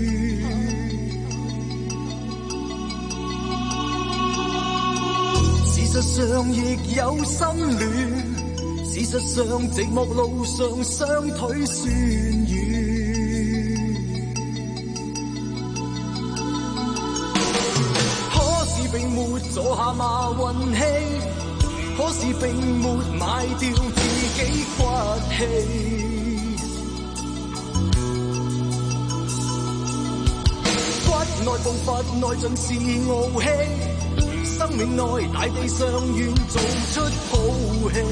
事實上亦有心亂，事實上寂寞路上雙腿酸軟。並沒坐下馬運氣，可是並沒賣掉自己骨氣。骨內步伐內盡是傲氣，生命內大地上願做出好戲。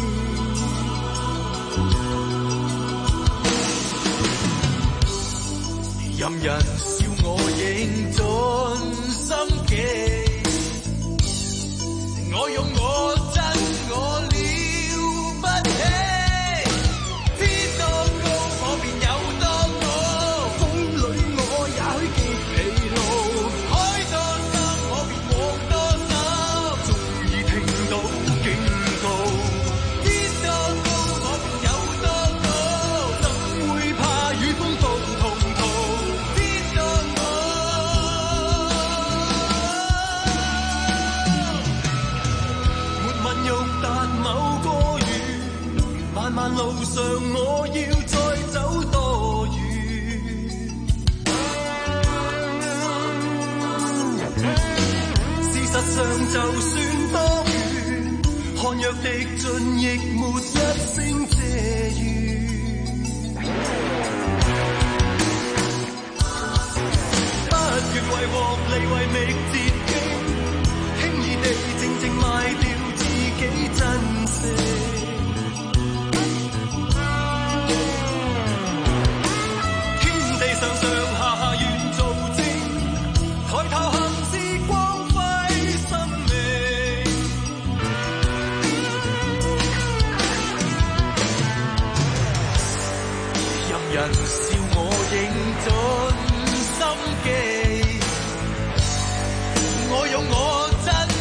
任人笑我認盡心機。我用我真我了不起，天多高我便有多高，風裏我也許極疲勞，海多深我便往多深，終於聽到警告，天多高我便有多高，怎會怕與風暴同途，天多高。但某個遠，漫漫路上我要再走多遠？事實上就算多遠，看若滴盡亦沒一聲謝語。不願為獲利為覓捷徑，輕易地靜靜賣掉幾珍惜，天地上上下下願做證，抬頭行是光輝生命。任人笑我認盡心機，我用我真。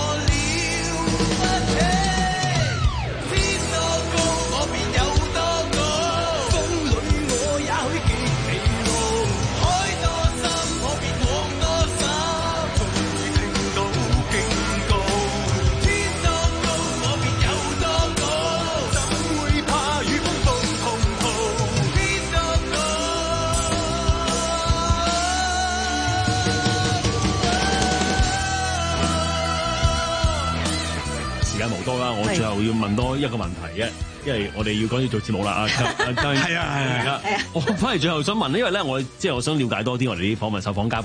多啦，我最後要問多一個問題嘅，因為我哋要趕住做節目啦啊！係啊係啊係啊！我反而最後想問，因為咧我即係我想了解多啲我哋啲訪問受訪嘉賓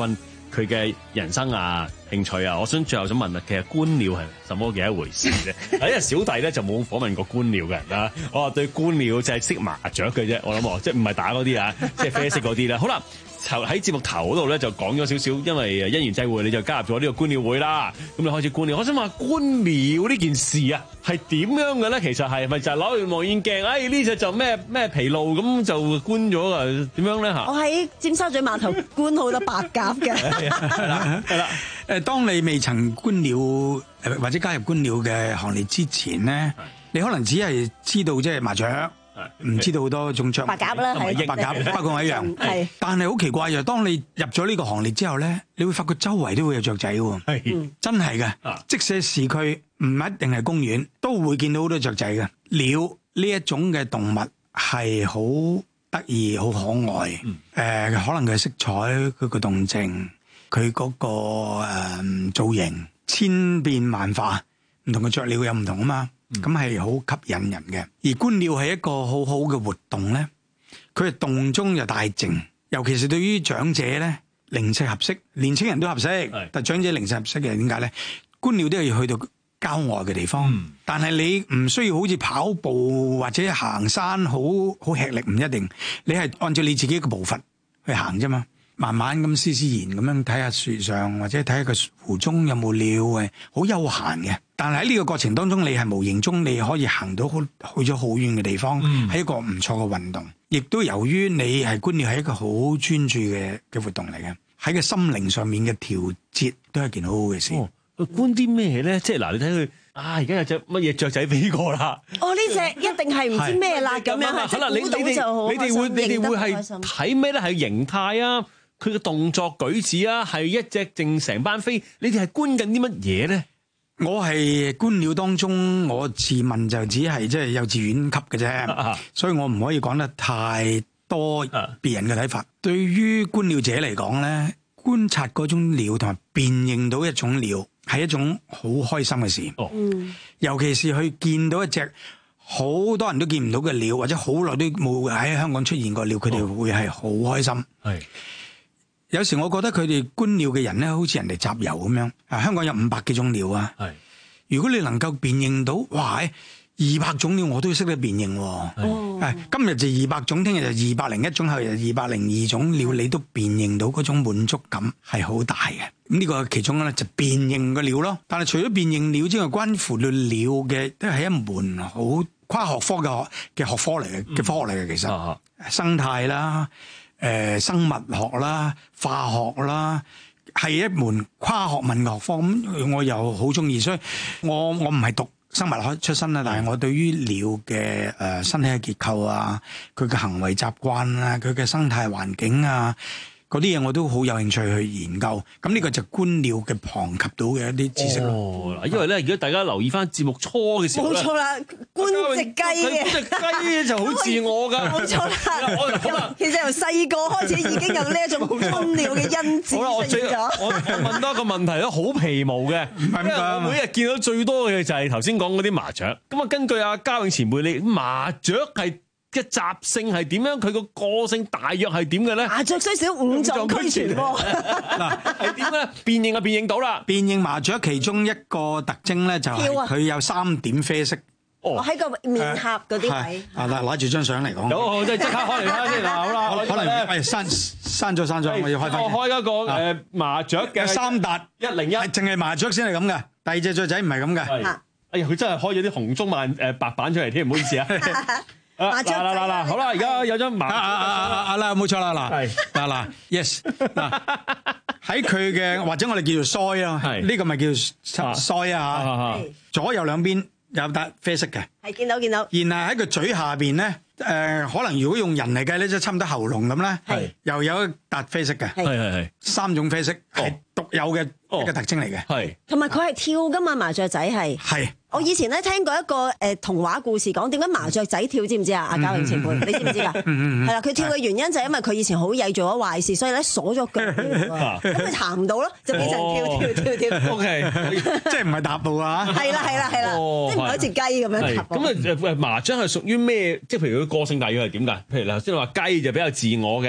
佢嘅人生啊、興趣啊。我想最後想問啊，其實觀鳥係什麼嘅一回事咧？因為小弟咧就冇訪問過觀鳥嘅人啦，我話對觀鳥就係識麻雀嘅啫，我諗喎，即係唔係打嗰啲啊，即係啡色嗰啲咧。好啦。喺節目頭嗰度咧就講咗少少，因為因緣際會你就加入咗呢個觀鳥會啦，咁你開始觀鳥。我想問觀鳥呢件事啊，係點樣嘅咧？其實係咪就係攞住望遠鏡？哎呢隻就咩咩疲勞咁就觀咗啊？點樣咧嚇？ 我喺尖沙咀碼頭觀好多白鴿嘅。 係啦，係啦。誒，當你未曾觀鳥誒或者加入觀鳥嘅行列之前咧，你可能只係知道即係麻雀。唔知道好多種雀， 白鴿啦，係白鴿，包括我一樣。 係， 但係好奇怪嘅，當你入咗呢個行列之後咧，你會發覺周圍都會有雀仔喎。係，真係嘅。即使市區唔一定係公園，都會見到好多雀仔嘅。鳥呢一種嘅動物係好得意、好可愛。誒、嗯呃，可能佢色彩、佢個動靜、佢嗰、嗰個誒、呃、造型千變萬化，唔同嘅雀鳥有唔同啊嘛。咁係好吸引人嘅，而觀鳥係一個好好嘅活動咧。佢係動中又帶靜，尤其是對於長者咧，零舍合適，年青人都合適，但係長者零舍合適嘅點解咧？觀鳥都係要去到郊外嘅地方，嗯、但係你唔需要好似跑步或者行山好好吃力，唔一定，你係按照你自己嘅步伐去行啫嘛。慢慢咁斯斯然咁樣睇下樹上，或者睇下個湖中有冇鳥，係好悠閒嘅。但係喺呢個過程當中，你係無形中你可以行到好去咗好遠嘅地方，係、嗯、一個唔錯嘅運動。亦都由於你係觀鳥係一個好專注嘅嘅活動嚟嘅，喺個心靈上面嘅調節都係件好好嘅事。 哦，觀啲咩咧？即係嗱，你睇佢啊，而家有隻乜嘢雀仔飛過啦？ 哦，呢隻一定係唔知咩啦咁樣。 好啦，你你哋你哋會你哋會係睇咩咧？係形態啊？佢嘅動作舉止啊，係一隻定成班飛？你哋係觀緊啲乜嘢咧？ 我係觀鳥當中，我自問就只係即係幼稚園級嘅啫，啊、所以我唔可以講得太多別人嘅睇法。啊、對於觀鳥者嚟講咧，觀察嗰種鳥同埋辨認到一種鳥係一種好開心嘅事。哦，尤其是去見到一隻好多人都見唔到嘅鳥，或者好耐都冇喺香港出現過鳥，佢哋會係好開心。係。有時我覺得佢哋觀鳥嘅人咧，好似人哋集郵咁樣。啊，香港有五百幾種鳥啊。係，如果你能夠辨認到，哇，二百種鳥我都識得辨認。哦，係，今日就二百種，聽日就二百零一種，後日二百零二種鳥，你都辨認到嗰種滿足感係好大嘅。咁呢個其中咧就辨認嘅鳥咯。但係除咗辨認鳥之外，關乎到鳥嘅都係一門好跨學科嘅嘅學科嚟嘅嘅科學嚟嘅，其實、嗯、生態啦。誒、呃、生物學啦、化學啦，係一門跨學問嘅學科。咁我又好中意，所以我我唔係讀生物學出身啦，但係我對於鳥嘅誒、呃、身體嘅結構啊，佢嘅行為習慣啊，佢嘅生態環境啊，嗰啲嘢我都好有興趣去研究。咁呢個就觀鳥嘅旁及到嘅一啲知識咯。 哦，因為咧，如果大家留意翻節目初嘅時候咧， 冇錯啦，觀隻雞嘅， 觀隻雞就好自我㗎。 冇錯啦，其實由細個開始已經有呢一種觀鳥嘅因子。 好啦，我最我我問多一個問題咧，好皮毛嘅，因為我每日見到最多嘅就係頭先講嗰啲麻雀。咁啊，根據阿嘉永前輩，你麻雀係嘅習性係點樣？佢個個性大約係點嘅咧？ 麻雀雖小五臟俱全喎。 嗱， 係點咧？辨認啊，辨認到啦。 辨認麻雀其中一個特徵咧，就係佢有三點啡色。 哦，喺個面頰嗰啲位。 啊，嗱，攞住張相嚟講。 好，即係即刻開嚟睇下先。嗱，好啦， 可能誒刪刪咗刪咗，我要開翻。 我開一個誒麻雀嘅三達一零一， 淨係麻雀先係咁嘅，第二隻雀仔唔係咁嘅。 哎呀，佢真係開咗啲紅中漫誒白板出嚟添，唔好意思啊。嗱嗱嗱嗱，好啦，而家有張麻啊啊啊啊啦，冇錯啦，嗱，嗱嗱 ，yes，嗱喺佢嘅或者我哋叫做腮啊，呢個咪叫腮啊嚇，左右兩邊有笪啡色嘅， 係見到見到， 然後喺個嘴下邊咧，誒可能如果用人嚟計咧，即係差唔多喉嚨咁咧，係又有一笪啡色嘅，係係係三種啡色係獨有嘅一個特徵嚟嘅，係同埋佢係跳噶嘛，麻雀仔係係。我以前咧聽過一個誒童話故事，講點解麻雀仔跳，知唔知啊？阿嘉永前輩，你知唔知㗎？係啦，佢跳嘅原因就係因為佢以前好曳做咗壞事，所以咧鎖咗腳，咁佢行唔到咯，就變成跳跳跳跳。 O K， 即係唔係踏步啊？ 係啦係啦係啦，即係唔係好似雞咁樣踏步。 咁啊麻雀係屬於咩？即係譬如佢個性大約係點㗎？譬如頭先話雞就比較自我嘅。咁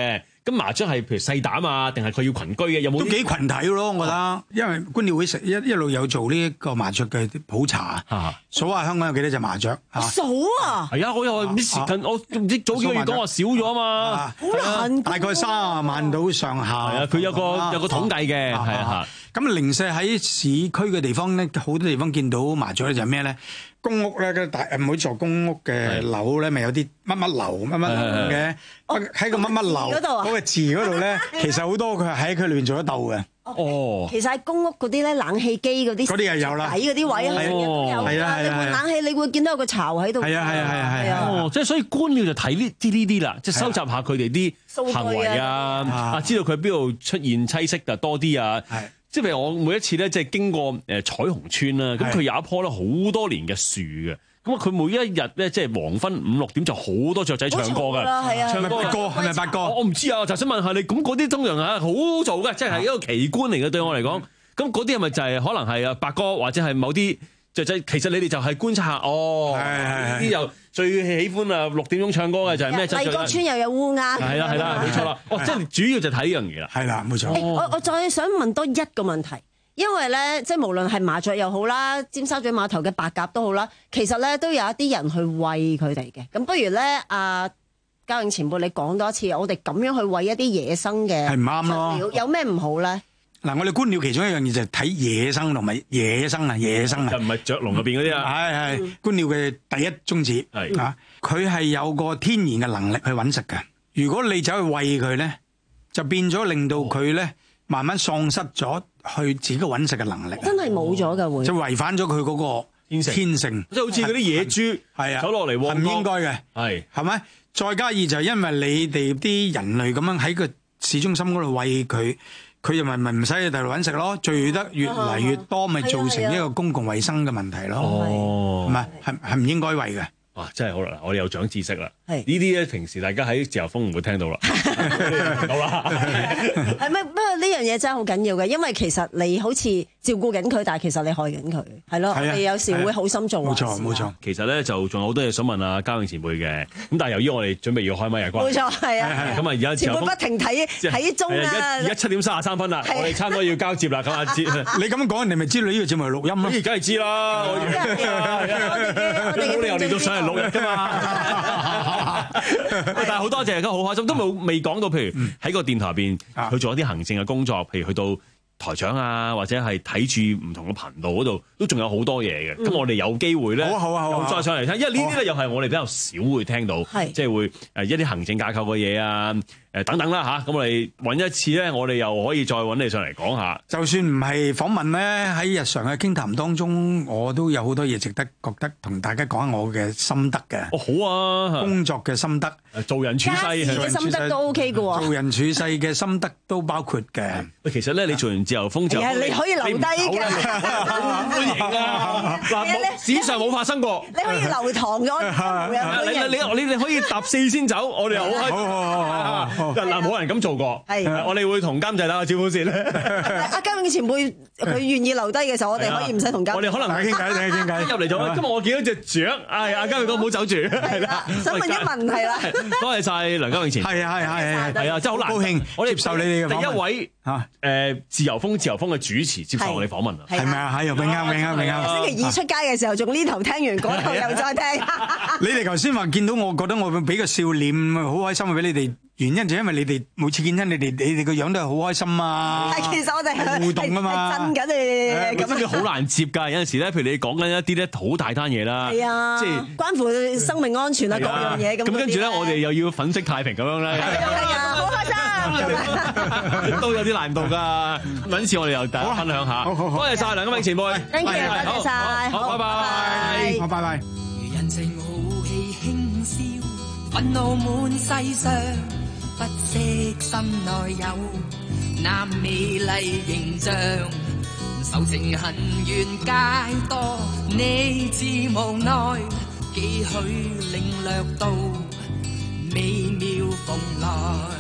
咁麻雀係譬如細膽啊，定係佢要群居嘅？有冇都幾群體咯？我覺得，因為觀鳥會食一一路有做呢一個麻雀嘅普查，數下香港有幾多隻麻雀嚇？ 數啊！ 係啊，我又唔知時近，我唔知早幾個月講話少咗啊嘛， 好難， 大概三十萬到上下。 係啊，佢有個有個統計嘅，係啊。 咁零舍喺市區嘅地方咧，好多地方見到麻雀咧就係咩咧？公屋咧，大每座公屋嘅樓咧，咪有啲乜乜樓乜乜樓嘅，喺個乜乜樓嗰個字嗰度咧，其實好多佢係喺佢裏邊做得到嘅。 哦， 其實喺公屋嗰啲咧，冷氣機嗰啲嗰啲又有啦， 底嗰啲位啊，成日都有係啊， 你換冷氣，你會見到有個巢喺度。 係啊，係啊，係啊，係啊。 哦，即係所以觀鳥就睇呢啲呢啲啦，即係收集下佢哋啲行為啊，啊，知道佢喺邊度出現棲息就多啲啊。即係譬如我每一次咧，即係經過誒彩虹村啦，咁佢有一棵咧好多年嘅樹嘅，咁啊佢每一日咧即係黃昏五六點就好多雀仔唱歌㗎， 唱歌係咪八哥？ 我唔知啊，就想問下你，咁嗰啲通常係好嘈嘅，即係係一個奇觀嚟嘅對我嚟講，咁嗰啲係咪就係可能係啊八哥或者係某啲雀仔？其實你哋就係觀察下，哦，呢啲又最喜歡啊六點鐘唱歌嘅就係咩？ 麗閣村又有烏鴉， 係啦係啦，冇錯啦，哦，即係主要就睇呢樣嘢啦， 係啦，冇錯。 我我再想問多一個問題。因為咧，即係無論係麻雀又好啦，尖沙咀碼頭嘅白鴿都好啦，其實咧都有一啲人去餵佢哋嘅。咁不如咧，阿嘉永前輩，你講多一次，我哋咁樣去餵一啲野生嘅係唔啱咯？ 有咩唔好咧？ 嗱，我哋觀鳥其中一樣嘢就係睇野生同埋野生啊，野生啊， 就唔係雀籠入邊嗰啲啊。 係係觀鳥嘅第一宗旨係啊，佢係有個天然嘅能力去揾食嘅。如果你走去餵佢咧，就變咗令到佢咧慢慢喪失咗去自己揾食嘅能力， 真係冇咗㗎會， 就違反咗佢嗰個天性，天性即係好似嗰啲野豬係啊， 走落嚟喎， 係唔應該嘅， 係係咪？再加二就係因為你哋啲人類咁樣喺個市中心嗰度餵佢，佢又咪咪唔使去第度揾食咯，聚得越嚟越多，咪造成呢個公共衞生嘅問題咯。 哦， 唔係係係唔應該餵嘅。 哇！真係好啦，我哋又長知識啦。 係呢啲咧，平時大家喺自由風唔會聽到啦。好啦， 係咪？不過呢樣嘢真係好緊要嘅，因為其實你好似照顧緊佢，但係其實你害緊佢，係咯。我哋有時會好心做。 冇錯冇錯。 其實咧就仲有好多嘢想問阿嘉永前輩嘅，咁但係由於我哋準備要開麥嘅關係， 冇錯係啊。 咁啊而家前輩不停睇睇鐘啊。 而家七點三十三分啦，我哋差唔多要交接啦。咁阿志， 你咁樣講，人哋咪知道呢個節目係錄音咯？ 梗係知啦。我哋冇理由嚟到上嚟錄音㗎嘛。但係好多謝，都好開心，都冇未講到，譬如喺個電台入邊去做一啲行政嘅工作，譬如去到台長啊，或者係睇住唔同嘅頻道嗰度，都仲有好多嘢嘅。咁、嗯、我哋有機會咧， 好好啊好啊， 再上嚟聽，因為呢啲咧又係我哋比較少會聽到，即係會誒一啲行政架構嘅嘢啊。誒等等啦嚇，咁我哋揾一次咧，我哋又可以再揾你上嚟講下。 就算唔係訪問咧，喺日常嘅傾談當中，我都有好多嘢值得覺得同大家講下我嘅心得嘅。 哦，好啊， 工作嘅心得， 做人處世嘅心得都 OK 嘅喎。 做人處世嘅心得都包括嘅。 喂，其實咧，你做完自由風就係你可以留低㗎， 歡迎啊！嗱，史上冇發生過。 你可以留堂嘅， 你你你你可以搭四先走，我哋又好開心。嗱，冇人咁做過，係我哋會同監製打個招呼先咧。 阿嘉永嘅前輩佢願意留低嘅時候，我哋可以唔使同監製。 我哋可能傾偈，傾傾偈。入嚟咗，今日我見到隻雀，係阿嘉永哥唔好走住，係啦。 想問一問係啦。 多謝晒梁嘉永前。 係啊係係係啊，真係好難。 高興，我哋接受你哋嘅第一位嚇誒自由風自由風嘅主持接受我哋訪問啊， 係咪啊？係永啱永啱永啱。 星期二出街嘅時候，仲呢頭聽完，嗰頭又再聽。 你哋頭先話見到我覺得我俾個笑臉，好開心俾你哋。原因就因為你哋每次見親你哋，你哋個樣都係好開心啊！ 係其實我哋係互動啊嘛， 震緊你咁樣好難接㗎。有陣時咧，譬如你講緊一啲咧好大單嘢啦， 係啊，即係關乎生命安全啊各樣嘢咁。 咁跟住咧，我哋又要粉飾太平咁樣咧， 係啊，好開心， 都有啲難度㗎。揾次我哋又大家分享下。多謝晒梁嘉永前輩 ，thank you，多謝晒， 好，拜拜， 好，拜拜。 人情豪氣輕笑，憤怒滿世上。不惜心內有那美麗形象，仇情恨怨皆多，你自無奈，幾許領略到美妙蓬萊。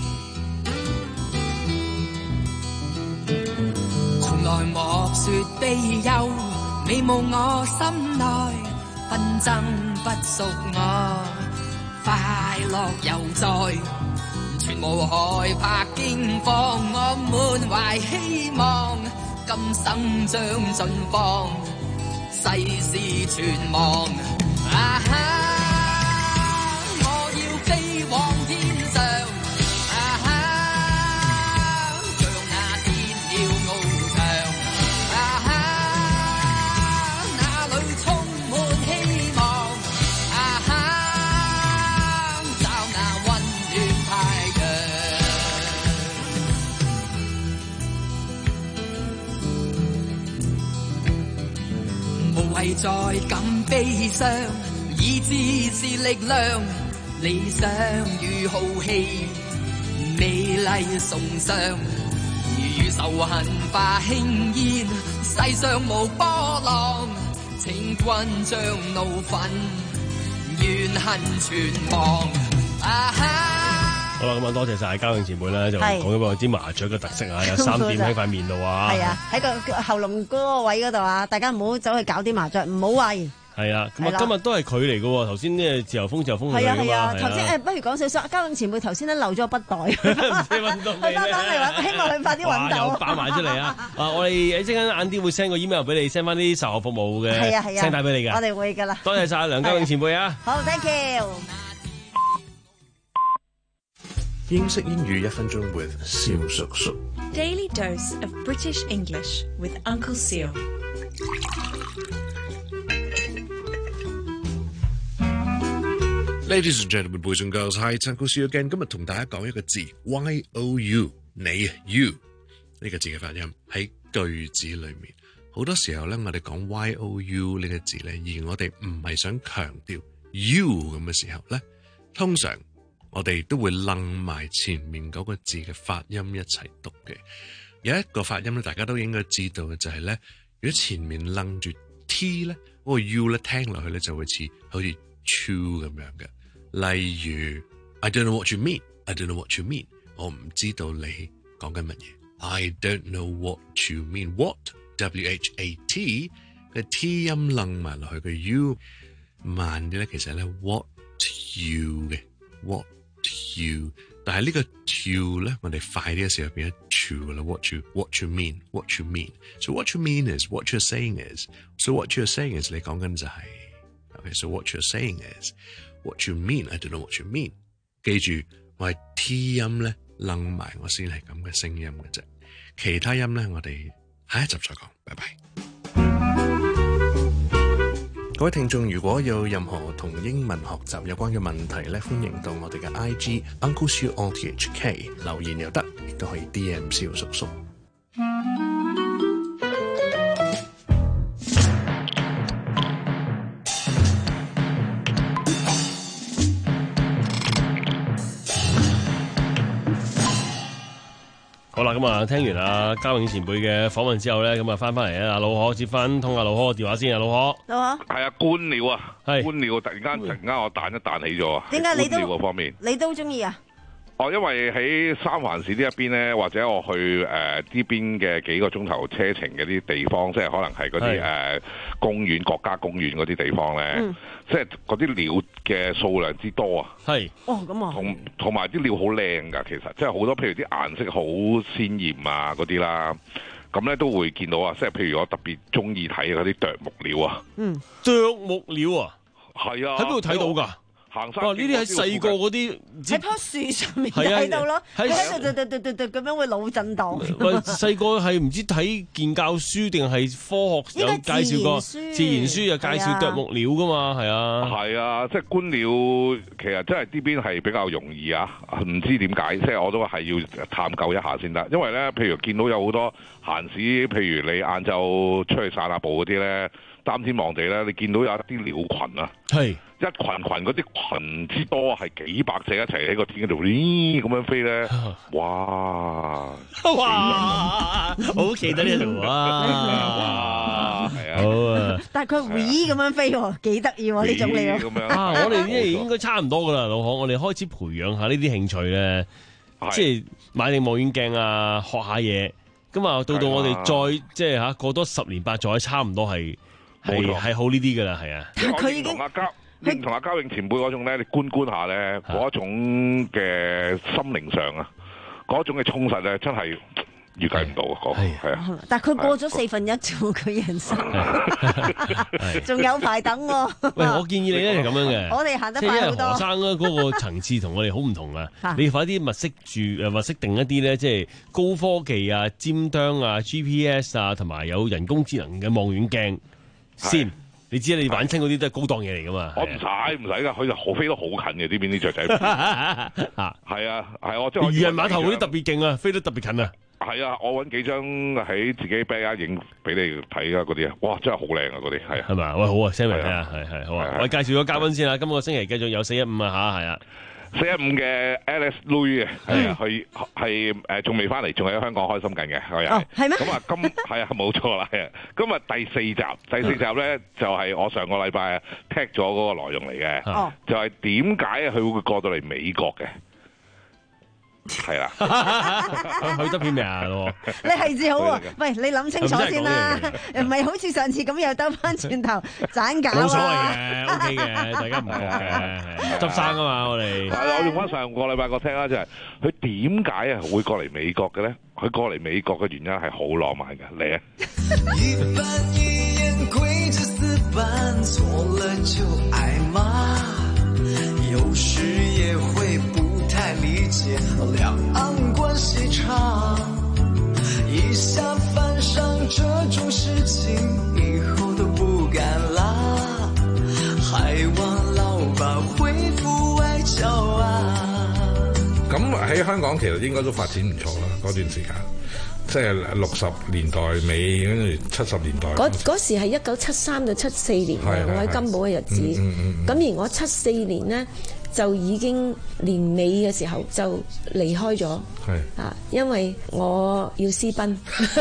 從來莫說悲憂，美夢我心內，紛爭不屬我，快樂猶在。 全無害怕驚慌，我滿懷希望，今生將盡放，世事全忘。啊哈！我要飛往天上，啊哈！像那天鳥翱翔，啊哈！那裏充滿希望，啊哈！找那溫暖太陽，無謂再感悲傷，意志是力量，理想與豪氣，美麗崇尚，如仇恨化輕煙，世上無波浪，情君將怒憤，怨恨全忘。啊哈！ 好啦，咁啊，多謝晒嘉穎前輩咧，就講咗個支麻雀嘅特色啊，有三點喺塊面度啊， 係啊，喺個喉嚨嗰個位嗰度啊，大家唔好走去搞啲麻雀，唔好喂。 係啊，咁啊，今日都係佢嚟嘅喎。頭先呢自由風自由風係佢㗎嘛。係啊係啊，頭先誒，不如講少少。嘉穎前輩頭先咧漏咗個筆袋，唔知揾到未咧？希望佢快啲揾到。 又擺埋出嚟啊！啊，我哋一陣間晏啲會 send 個 email 俾你 ，send 翻啲售後服務嘅聲帶俾你㗎。 我哋會㗎啦。 多謝晒梁嘉穎前輩啊！ 好 ，thank you。 英式英語一分鐘 with 蕭叔叔。 Daily dose of British English with Uncle Seal。 Ladies and gentlemen, boys and girls, hi, it's Uncle Sue again。今日同大家講一個字 Y O U， 你 you 呢個字嘅發音喺句子裏面。好多時候咧，我哋講 Y O U 呢個字咧，而我哋唔係想強調 you 咁嘅時候咧，通常我哋都會楞埋前面嗰個字嘅發音一齊讀嘅。有一個發音咧，大家都應該知道嘅就係咧，如果前面楞住 T 咧，嗰個 U 咧聽落去咧就會似好似 true 咁樣嘅。例如 I don't know what you mean I don't know what you mean 我唔知道你講緊乜嘢。 I don't know what you mean what W H A T 嘅 T 音楞埋落去嘅 U 慢啲咧，其實咧 what you 嘅 what you， 但係呢個 you 咧我哋快啲嘅時候變咗 true 啦。 what you what you mean what you mean so what you mean is what you're saying is so what you're saying is 你講緊就係Okay, so what you're saying is, what you mean, I don't know what you mean. 記住，我係 T 音咧，楞埋我先係咁嘅聲音嘅啫。其他音咧，我哋下一集再講。拜拜。各位聽眾，如果有任何同英文學習有關嘅問題咧，歡迎到我哋嘅 I G Uncle Sue on T H K 留言又得，亦都可以 D M 蕭叔叔。 好啦，咁啊，聽完阿嘉穎前輩嘅訪問之後咧，咁啊翻翻嚟阿老可接翻通阿老可嘅電話先啊，老可。 老可。 係啊，官僚啊，係官僚，突然間突然間我彈一彈起咗啊。 點解你都官僚嗰方面？ 你都中意啊？ 哦，因為喺三藩市呢一邊咧，或者我去誒呢、呃、邊嘅幾個鐘頭車程嘅啲地方，即係可能係嗰啲誒公園、國家公園嗰啲地方咧，嗯、即係嗰啲鳥嘅數量之多啊。係。哦，咁啊。同同埋啲鳥好靚㗎，其實即係好多，譬如啲顏色好鮮豔啊嗰啲啦，咁咧都會見到啊。即係譬如我特別中意睇嗰啲啄木鳥啊。嗯。啄木鳥啊？係啊。喺邊度睇到㗎？行山，呢啲喺細個嗰啲喺棵樹上面睇到咯，喺度嘟嘟嘟嘟嘟咁樣會腦震盪。 喂，細個係唔知睇健教書定係科學有介紹過自然書，又介紹啄木鳥噶嘛，係啊， 係啊，即係觀鳥其實真係呢邊係比較容易啊，唔知點解，即係我都係要探究一下先得，因為咧，譬如見到有好多閒時，譬如你晏晝出去散下步嗰啲咧，擔天望地咧，你見到有一啲鳥群啊，係。一群群嗰啲群之多，係幾百隻一齊喺個天嗰度，咦咁樣飛咧，哇！ 哇！好記得呢條啊，係啊，好啊！ 但係佢 V 咁樣飛喎，幾得意喎呢種嚟喎。啊，我哋呢應該差唔多噶啦，老可，我哋開始培養下呢啲興趣咧，即係買定望遠鏡啊，學下嘢。咁啊，到到我哋再即係嚇過多十年八載，差唔多係係係好呢啲噶啦，係啊。 佢已經。 認同阿嘉永前輩嗰種咧，你觀觀下咧嗰種嘅心靈上啊，嗰種嘅充實咧，真係預計唔到啊！係啊， 但係佢過咗四分一啫，佢人生仲有排等喎。 喂，我建議你咧係咁樣嘅， 我哋行得快好多。 即係何生咧嗰個層次同我哋好唔同啊！你快啲物色住誒，物色定一啲咧，即係高科技啊、尖端啊、G P S 啊，同埋有人工智能嘅望遠鏡先。你知你玩親嗰啲都係高檔嘢嚟噶嘛？ 我唔使唔使噶，佢就好飛得好近嘅呢邊啲雀仔。啊，係啊，係我即係漁人碼頭嗰啲特別勁啊，飛得特別近啊！ 係啊，我揾幾張喺自己 back 影俾你睇啊，嗰啲啊，哇，真係好靚啊，嗰啲係啊， 係咪？喂，好啊 ，Sammy 睇下，係係好啊，我介紹咗嘉賓先啦，今個星期繼續有四一五啊吓，係啊。 四一五嘅 Alice Lui 嘅，係啊，佢係誒仲未翻嚟，仲喺香港開心緊嘅，係啊， 係咩？ 咁啊，今係啊，冇錯啦，係啊，今日第四集，第四集咧就係我上個禮拜踢咗嗰個內容嚟嘅，就係點解佢會過到嚟美國嘅？係啦， 去得片未啊？ 你係至好喎，喂，你諗清楚先啦，唔係好似上次咁又兜翻轉頭斬搞啊！ 冇所謂嘅 ，OK 嘅，大家唔覺嘅，執生啊嘛，我哋。 我用翻上個禮拜個聽啦，就係佢點解啊會過嚟美國嘅咧？佢過嚟美國嘅原因係好浪漫嘅，嚟啊！一板一眼鬼着死板，錯了就挨罵，有時也會不太理解兩岸關係差，一下犯上這種事情以後都不敢啦，還望老爸恢復外交啊。咁喺香港其實應該都發展唔錯啦，嗰段時間即係六十年代尾跟住七十年代。 嗰嗰時係一九七三到七四年嘅，我喺金寶嘅日子。咁、嗯嗯嗯、而我七四年呢，就已經年尾嘅時候就離開咗，啊，因為我要私奔。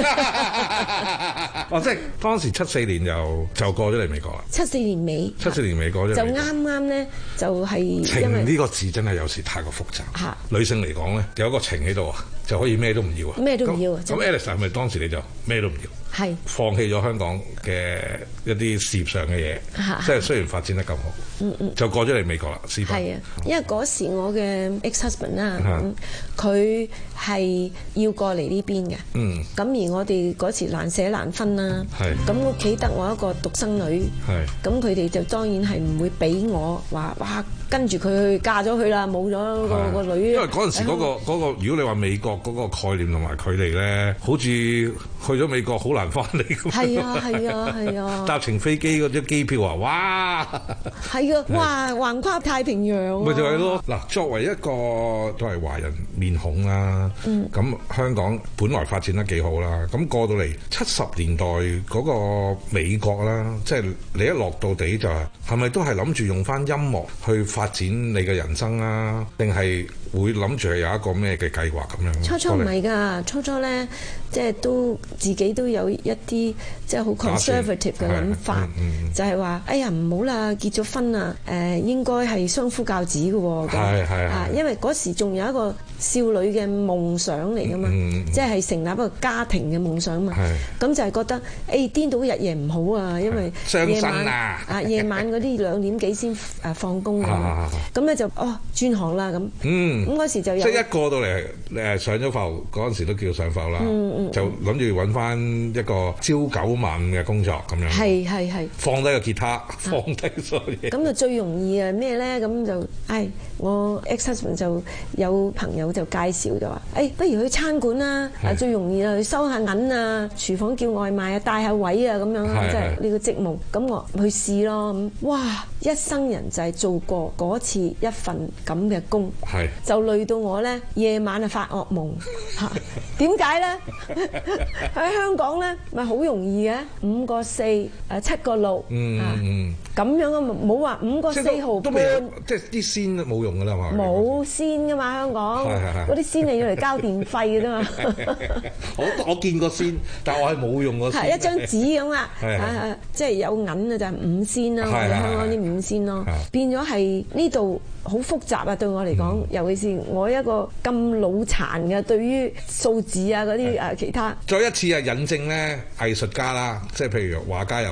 哦，即係當時七四年就就過咗嚟美國啦。 七四年尾， 七四年尾過咗。 就啱啱咧，就係情呢個字真係有時太過複雜。嚇，女性嚟講咧，有一個情喺度啊，就可以咩都唔要啊。 咩都唔要啊！ 咁 Alice 係咪當時你就咩都唔要？ 係放棄咗香港嘅一啲事業上嘅嘢，即係雖然發展得咁好，嗯嗯，就過咗嚟美國啦。私奔係啊，因為嗰時我嘅 ex husband 啦，佢係要過嚟呢邊嘅，嗯，咁而我哋嗰時難捨難分啦，係，咁屋企得我一個獨生女，係，咁佢哋就當然係唔會俾我話哇跟住佢去嫁咗佢啦，冇咗個個女。 因為嗰陣時嗰個嗰個，如果你話美國嗰個概念同埋佢哋咧，好似去咗美國好難翻嚟咁。係啊係啊係啊！ 搭乘飛機嗰啲機票啊，哇！ 係啊，哇！橫跨太平洋。 咪就係咯，嗱，作為一個作為華人面孔啦，咁香港本來發展得幾好啦，咁過到嚟七十年代嗰個美國啦，即係你一落到地就係，係咪都係諗住用翻音樂去發展你嘅人生啊？定係會諗住係有一個咩嘅計劃咁樣？ 初初唔係㗎，初初咧即係都自己都有一啲即係好 conservative 嘅諗法，就係話：哎呀唔好啦，結咗婚啊，誒應該係相夫教子嘅喎。係係啊，因為嗰時仲有一個少女嘅夢想嚟㗎嘛，即係成立一個家庭嘅夢想嘛。咁就係覺得誒顛倒日夜唔好啊，因為夜晚啊夜晚嗰啲兩點幾先誒放工㗎，咁咧就哦轉行啦咁。嗯，咁嗰時就有即係一過到嚟誒上咗埠嗰陣時都叫上埠啦，就諗住揾翻一個朝九晚五嘅工作咁樣。係係係。放低個吉他，放低所有嘢。 咁就最容易啊咩咧？咁就誒我 ex-husband 就有朋友就介紹就話：誒不如去餐館啦，啊最容易啊去收下銀啊，廚房叫外賣啊，帶下位啊咁樣啦，即係呢個職務。咁我去試咯，咁哇一生人就係做過嗰次一份咁嘅工。係就累到我咧，夜晚啊發噩夢嚇。點解咧？喺香港咧，咪好容易嘅，五個四誒七個六，嗯咁樣啊，冇話五個四毫半， 即係啲先冇用噶啦嘛。 冇先噶嘛，香港嗰啲先係要嚟交電費嘅啫嘛。 我我見過先，但我係冇用過先。 係一張紙咁啊，係即係有銀啊，就係五先啦，我哋香港啲五先咯，變咗係呢度。好複雜啊！對我嚟講，尤其是我一個咁腦殘嘅，對於數字啊嗰啲誒其他。 再一次啊，引證咧藝術家啦，即係譬如畫家又好，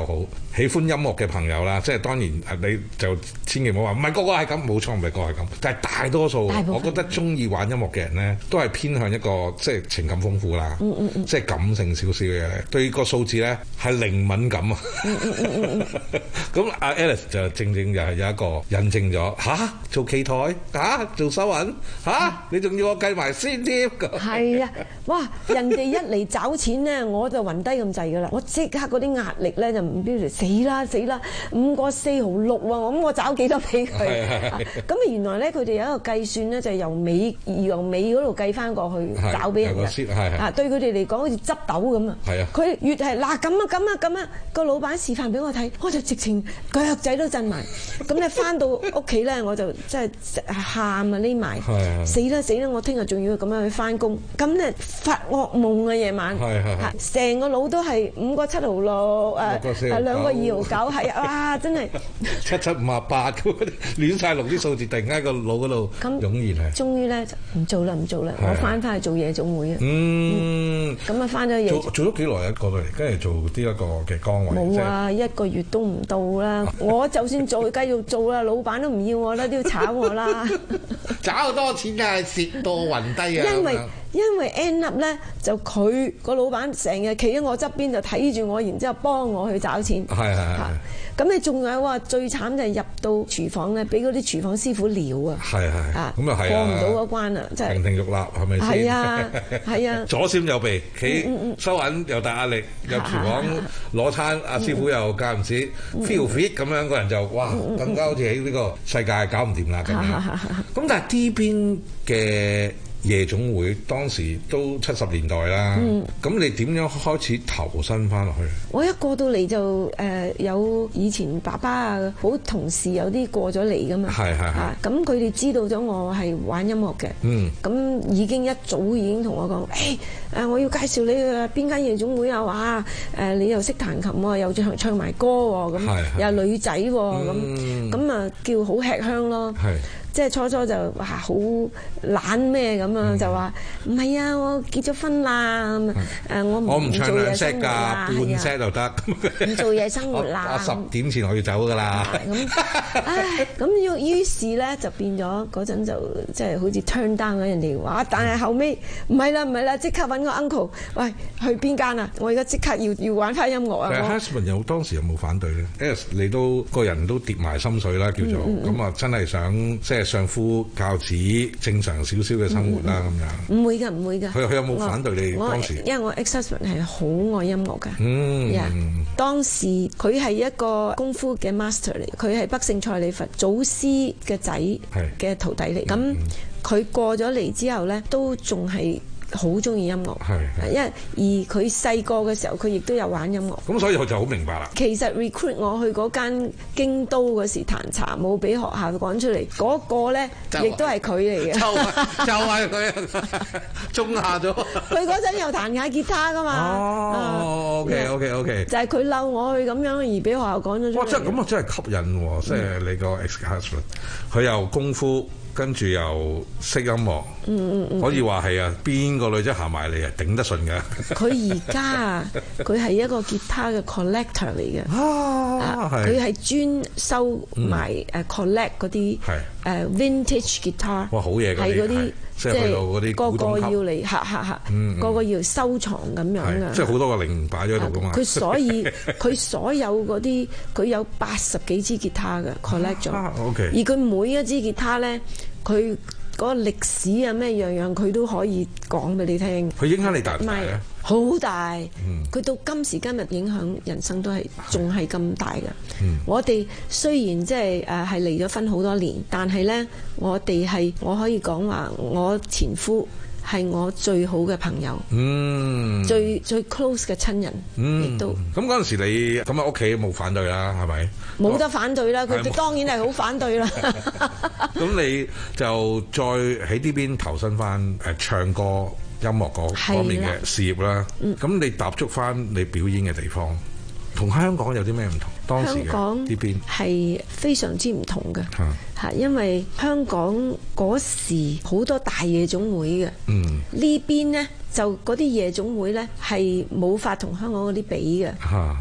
喜歡音樂嘅朋友啦，即係當然你就千祈唔好話唔係個個係咁，冇錯唔係個個係咁，但係大多數我覺得中意玩音樂嘅人咧，都係偏向一個即係情感豐富啦，嗯嗯嗯即係感性少少嘅嘢，對個數字咧係零敏感啊。咁阿 Alice 就正正又係有一個印證咗吓，做企台吓，做收銀吓，你仲要我計埋先添？ 係啊，哇！人哋一嚟找錢咧，我就暈低咁滯噶啦，我即刻嗰啲壓力咧就唔標住，死啦死啦，五個四毫六喎，咁我找幾多俾佢？咁啊原來咧佢哋有一個計算咧，就係由尾由尾嗰度計翻過去找俾人嘅。啊，對佢哋嚟講好似執豆咁啊！係啊，佢越係嗱咁啊咁啊咁啊，個老闆示範俾我睇，我就直情腳仔都震埋。咁咧翻到屋企咧，我就真係喊啊匿埋，死啦死啦！我聽日仲要咁樣去翻工，咁咧發噩夢啊夜晚，成個腦都係五個七毫六誒，兩個二毫九，係啊！哇，真係七七五啊八咁亂曬龍啲數字，突然間個腦嗰度湧現係。 終於咧唔做啦唔做啦，我翻返去做夜總會啊！嗯，咁啊翻咗夜做做咗幾耐啊？過到嚟跟住做呢一個嘅崗位。 冇啊，一個月都唔到啦！我就算做繼續做啦，老闆都唔要我啦，都要炒我啦！ 找好多錢㗎，蝕到暈低啊！ 因為因為 end up 咧，就佢個老闆成日企喺我側邊就睇住我，然之後幫我去找錢。係係係。咁你仲有話最慘就係入到廚房咧，俾嗰啲廚房師傅撩啊！係係。啊，咁啊係過唔到嗰關啊，真係。亭亭玉立係咪先？係啊係啊。左閃右避，企收銀又大壓力，入廚房攞餐，阿師傅又間唔時 feel fit 咁樣，個人就哇更加好似喺呢個世界搞唔掂啦咁樣。咁但係呢邊嘅夜總會當時都七十年代啦，咁、嗯、你點樣開始投身翻落去？我一過到嚟就誒、呃、有以前爸爸啊，好同事有啲過咗嚟噶嘛，係係係，咁佢哋知道咗我係玩音樂嘅，咁、嗯、已經一早已經同我講，誒、欸、誒我要介紹你去邊間夜總會啊，哇誒你又識彈琴喎，又唱唱埋歌喎，咁又係女仔喎，咁咁啊叫好吃香咯。即係初初就哇好懶咩咁啊，就話唔係啊，我結咗婚啦，誒我唔唔做嘢生活啦，半聲就得，唔做嘢生活啦。十點前我要走㗎啦。咁唉，咁於於是咧就變咗嗰陣就即係好似 turn down 咗人哋話，但係後尾唔係啦唔係啦，即刻揾個 uncle， 喂去邊間啊？我而家即刻要要玩翻音樂啊！但係 husband 有當時有冇反對咧？因為你都個人都跌埋心水啦，叫做咁啊，真係想即係。相夫教子正常少少嘅生活啦，咁樣唔會㗎，唔會㗎。佢佢有冇反對你當時？因為我 ex-husband 係好愛音樂㗎。嗯， yeah, 當時佢係一個功夫嘅 master 嚟，佢係北勝蔡李佛祖師嘅仔嘅徒弟嚟。咁佢過咗嚟之後咧，都仲係好中意音樂，因為而佢細個嘅時候，佢亦都有玩音樂。咁所以我就好明白啦。其實 recruit 我去嗰間京都嗰時彈茶舞俾學校趕出嚟，嗰、嗰個咧亦都係佢嚟嘅。就就係佢中下咗。佢嗰陣又彈下吉他噶嘛。哦 ，OK OK OK。就係佢嬲我去咁樣而俾學校趕咗出嚟。哇！真係咁啊，真係吸引喎！即係、嗯、你個 ex-husband，佢又功夫。跟住又識音樂，嗯嗯嗯、可以話係啊，邊個女仔行埋嚟啊，頂得順㗎。佢而家啊，佢係一個吉他嘅 collector 嚟嘅，佢係專收埋誒 collect 嗰啲誒 vintage guitar。哇，好嘢㗎！係嗰啲即係個個要嚟，嚇嚇嚇，個個要收藏咁樣㗎。即係好多個零擺咗喺度㗎嘛。佢所以佢所有嗰啲，佢有八十幾支吉他嘅 collect 咗，啊 okay、而佢每一支吉他咧。佢嗰個歷史啊，咩樣樣佢都可以講俾你聽。佢影響你大唔大咧？好大。佢、嗯、到今時今日影響人生都係仲係咁大嘅。嗯、我哋雖然即係誒係離咗婚好多年，但係咧我哋係我可以講話，我前夫係我最好嘅朋友，嗯，最最 close 嘅親人，嗯，亦都。咁嗰陣時你咁喺屋企冇反對啦，係咪？冇得反對啦，佢哋當然係好反對啦。咁你就再喺呢邊投身翻誒唱歌音樂嗰方面嘅事業啦。咁、嗯、你踏足翻你表演嘅地方，同香港有啲咩唔同？當時嘅香港呢邊係非常之唔同嘅。嚇，因為香港嗰時好多大夜總會嘅，嗯，呢邊呢就嗰啲夜總會呢係冇法同香港嗰啲比嘅，嚇嚇。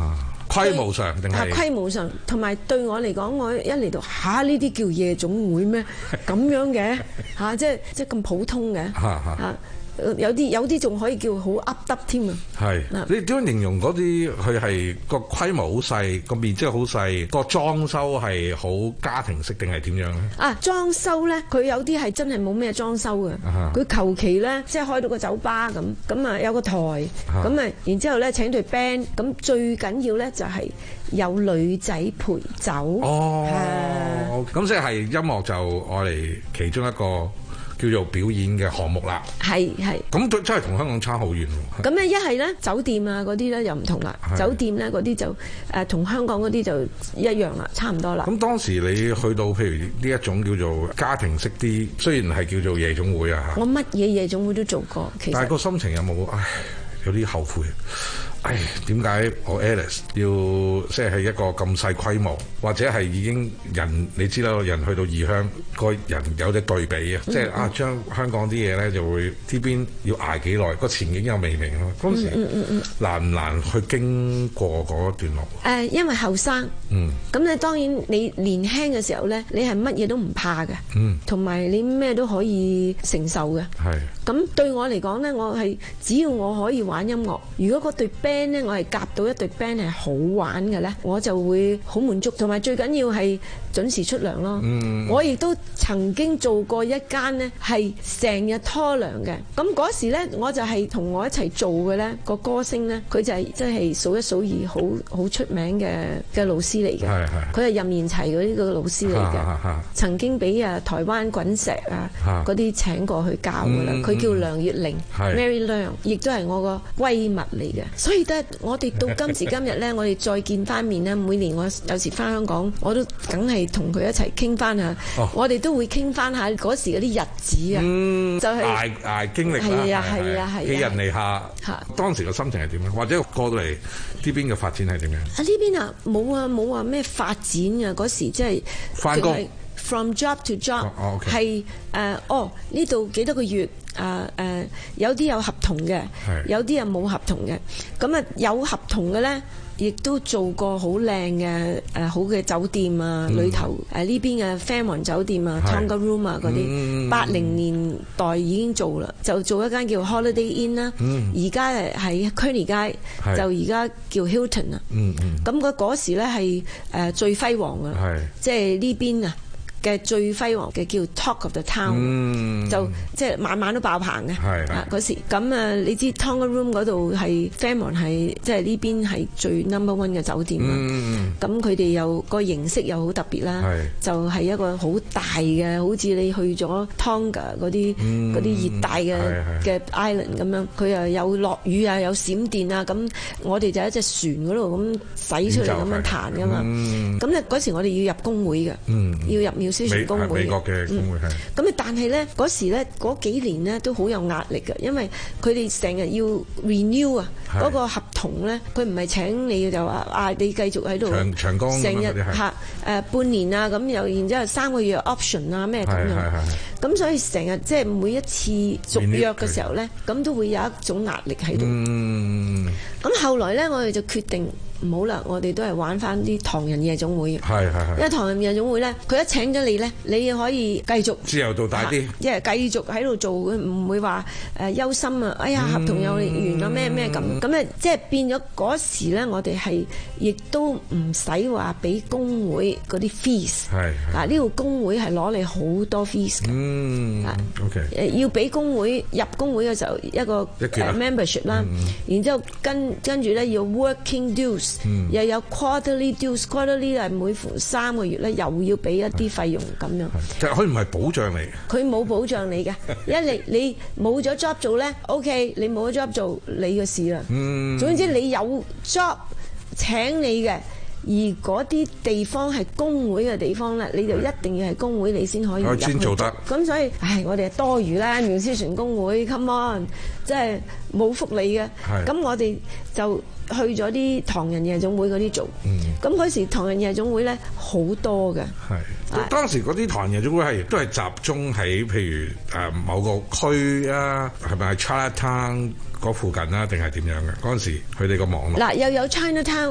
規模上定係規模上，同埋對我嚟講，我一嚟到嚇呢啲叫夜總會咩？咁樣嘅嚇、啊，即係即係咁普通嘅嚇。有啲有啲仲可以叫好噏得添啊！ 係，你點樣形容嗰啲？佢係個規模好細，個面積好細，個裝修係好家庭式定係點樣咧？ 啊，裝修咧，佢有啲係真係冇咩裝修嘅，佢求其咧即係開到個酒吧咁，咁啊有個台，咁啊然之後咧請隊 band，咁最緊要咧就係有女仔陪酒。 哦，咁即係音樂就我嚟其中一個叫做表演嘅項目啦， 係係， 咁真係同香港差好遠喎。咁咧一係咧酒店啊嗰啲咧又唔同啦，酒店咧嗰啲就誒同香港嗰啲就一樣啦，差唔多啦。 咁當時你去到譬如呢一種叫做家庭式啲，雖然係叫做夜總會啊， 我乜嘢夜總會都做過，其實但係個心情有冇唉有啲後悔？唉，點解我 Alice 要即係一個咁細規模，或者係已經人你知啦，人去到異鄉，個人有啲對比啊，嗯、即係啊將香港啲嘢咧就會呢邊要捱幾耐，個前景又未明咯。嗰時嗯嗯嗯難唔難去經過嗰段路？誒、 呃，因為後生，嗯，咁你當然你年輕嘅時候咧，你係乜嘢都唔怕嘅，嗯，同埋你咩都可以承受嘅，係。咁對我嚟講咧，我係只要我可以玩音樂，如果嗰隊 band 咧，我係夾到一隊 band 係好玩嘅咧，我就會好滿足，同埋最緊要係準時出糧咯。嗯、我亦都曾經做過一間咧係成日拖糧嘅，咁嗰時咧我就係同我一齊做嘅咧個歌星咧，佢就係即係數一數二好好出名嘅嘅老師嚟嘅，佢係任賢齊嗰啲個老師嚟嘅，曾經俾啊台灣滾石啊嗰啲請過去教㗎啦，佢、嗯、叫梁月玲 Mary 梁，亦都係我個閨蜜嚟嘅，所以咧我哋到今時今日咧，我哋再見翻面咧，每年我有時翻香港，我都梗係同佢一齊傾翻下，哦、我哋都會傾翻下嗰時嗰啲日子啊，嗯、就係捱捱經歷啦， 係啊係啊係， 寄人籬下，當時個心情係點樣？或者過到嚟呢邊嘅發展係點樣？啊呢邊啊冇啊冇話咩發展啊，嗰時即係翻工。 From job to job 係誒哦呢度幾多個月啊誒、呃呃、有啲有合同嘅，有啲又冇合同嘅。咁啊有合同嘅咧，亦都做過好靚嘅誒好嘅酒店啊，裏、嗯、頭誒呢邊嘅 Fairmont 酒店啊 Tonga Room 啊嗰啲，八零年代已經做啦，就做一間叫 Holiday Inn 啦、嗯。而家誒喺 Kearney 街，就而家叫 Hilton 啊。咁嗰嗰時咧係誒最輝煌啊，即係呢邊啊。嘅最輝煌嘅叫 Talk of the Town，、嗯、就即係晚晚都爆棚嘅。係啊嗰時咁啊，你知 Tonga Room 嗰度係 Fairmont 係即係呢邊係最 number one 嘅酒店啦。咁佢哋又個形式又好特別啦，就係、是、一個好大嘅，好似你去咗 Tonga 嗰啲嗰啲熱帶嘅嘅 island 咁樣，佢又有落雨啊，有閃電啊，咁我哋就喺隻船嗰度咁駛出嚟咁樣彈噶嘛。咁咧嗰時我哋要入工會嘅、嗯，要入美, 工會美國嘅工會係。 咁、嗯、但係咧嗰時咧嗰幾年咧都好有壓力嘅，因為佢哋成日要 renew 啊，嗰、那個合同咧，佢唔係請你就話啊，你繼續喺度長長工成日嚇誒半年啊，咁又然之後三個月 option 啊咩咁樣。咁所以成日即係每一次續約嘅時候咧，咁都會有一種壓力喺度。咁、嗯、後來咧，我哋就決定。唔好啦，我哋都係玩翻啲唐人夜總會。係係係。因為唐人夜總會咧，佢一請咗你咧，你可以繼續自由度大啲。 即係繼續喺度做，唔會話誒憂心啊！哎呀，合同又完啊咩咩咁。咁咧，即係變咗嗰時咧，我哋係亦都唔使話俾工會嗰啲 fees。係。嗱，呢個工會係攞你好多 fees 嘅。嗯。OK。誒，要俾工會入工會嘅時候一個 membership 啦，然之後跟跟住咧要 working dues。嗯、又有 quarterly dues，quarterly 係每逢三個月咧，又要俾一啲費用咁樣。 其實佢唔係保障你嘅， 佢冇保障你嘅。一嚟你冇咗 job 做咧 ，OK， 你冇咗 job 做，你嘅事啦。嗯。總之你有 job 請你嘅，而嗰啲地方係工會嘅地方咧，你就一定要係工會，你先可以入去先做得。 咁所以，唉，我哋係多餘啦，musician工會 ，come on， 即係冇福利嘅。咁我哋就。去咗啲唐人夜總會嗰啲做，咁、嗯、嗰時唐人夜總會咧好多嘅。 係，當時嗰啲唐人夜總會係都係集中喺譬如誒、呃、某個區啊，係咪係 Chinatown 嗰附近啊，定係點樣嘅？嗰陣時佢哋個網絡嗱又有 Chinatown，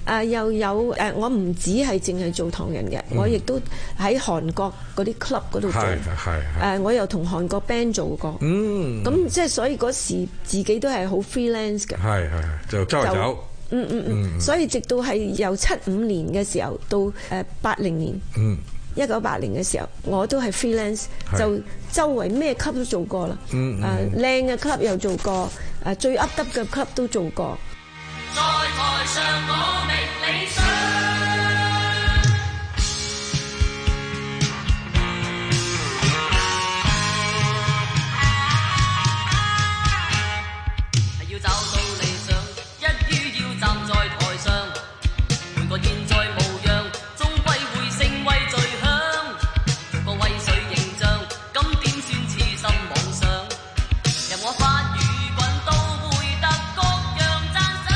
誒又有誒，我唔止係淨係做唐人嘅，我亦都喺韓國嗰啲 club 嗰度做。係係誒，我又同韓國 band 做過。嗯。咁即係所以嗰時自己都係好 freelance 嘅。係係，就周圍走。嗯嗯嗯。所以直到係由七五年嘅時候到誒八零年。嗯。一九八零嘅時候，我都係 freelance，就周圍咩 club 都做過啦。嗯嗯。誒靚嘅 club 又做過，誒最 up up 嘅 club 都做過。在台上我覓理想，係要找到理想，一於要站在台上，換個現在模樣，終歸會成為最響，做個威水形象，咁點算痴心妄想，任我發語滾都會得各樣讚賞。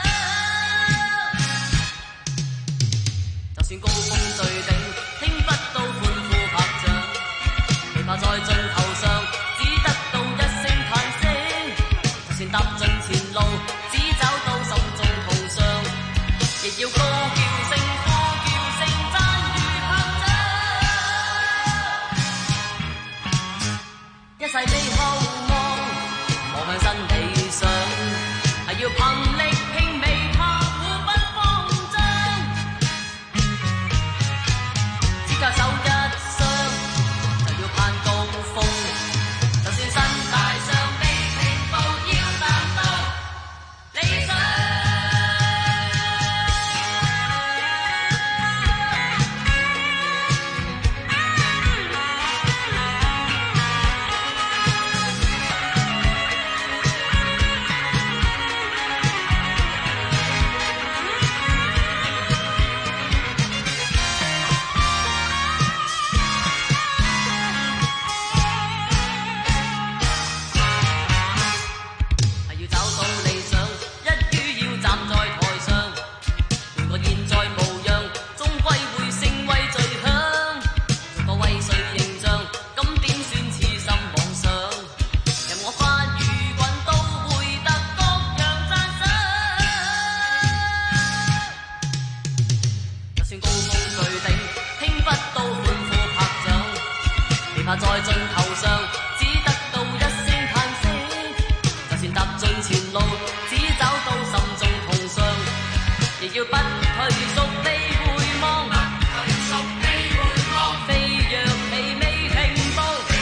就算高峰最頂，聽不到歡呼拍掌，哪怕在盡頭上，只得到一聲嘆息。就算踏盡前路，只找到心中痛傷，亦要高叫聲、呼叫聲、讚譽拍掌。一世未後望，望向新理想，係要憑力拼未怕，互不慌張。只靠手一雙，就要攀高峰。就算身大上被平步，要達到理想。係要找到理想，一於要站在台上，換個現在模樣，終歸會成為最響，做個威水形象，咁點算痴心妄想，任我發語滾都會得各樣讚賞。就算高峰最頂，聽不到歡呼拍掌，哪怕在盡頭上，只得到一聲嘆息。就算踏盡前路，只找到心中痛傷，亦要不退縮地回望，飛躍未未停步，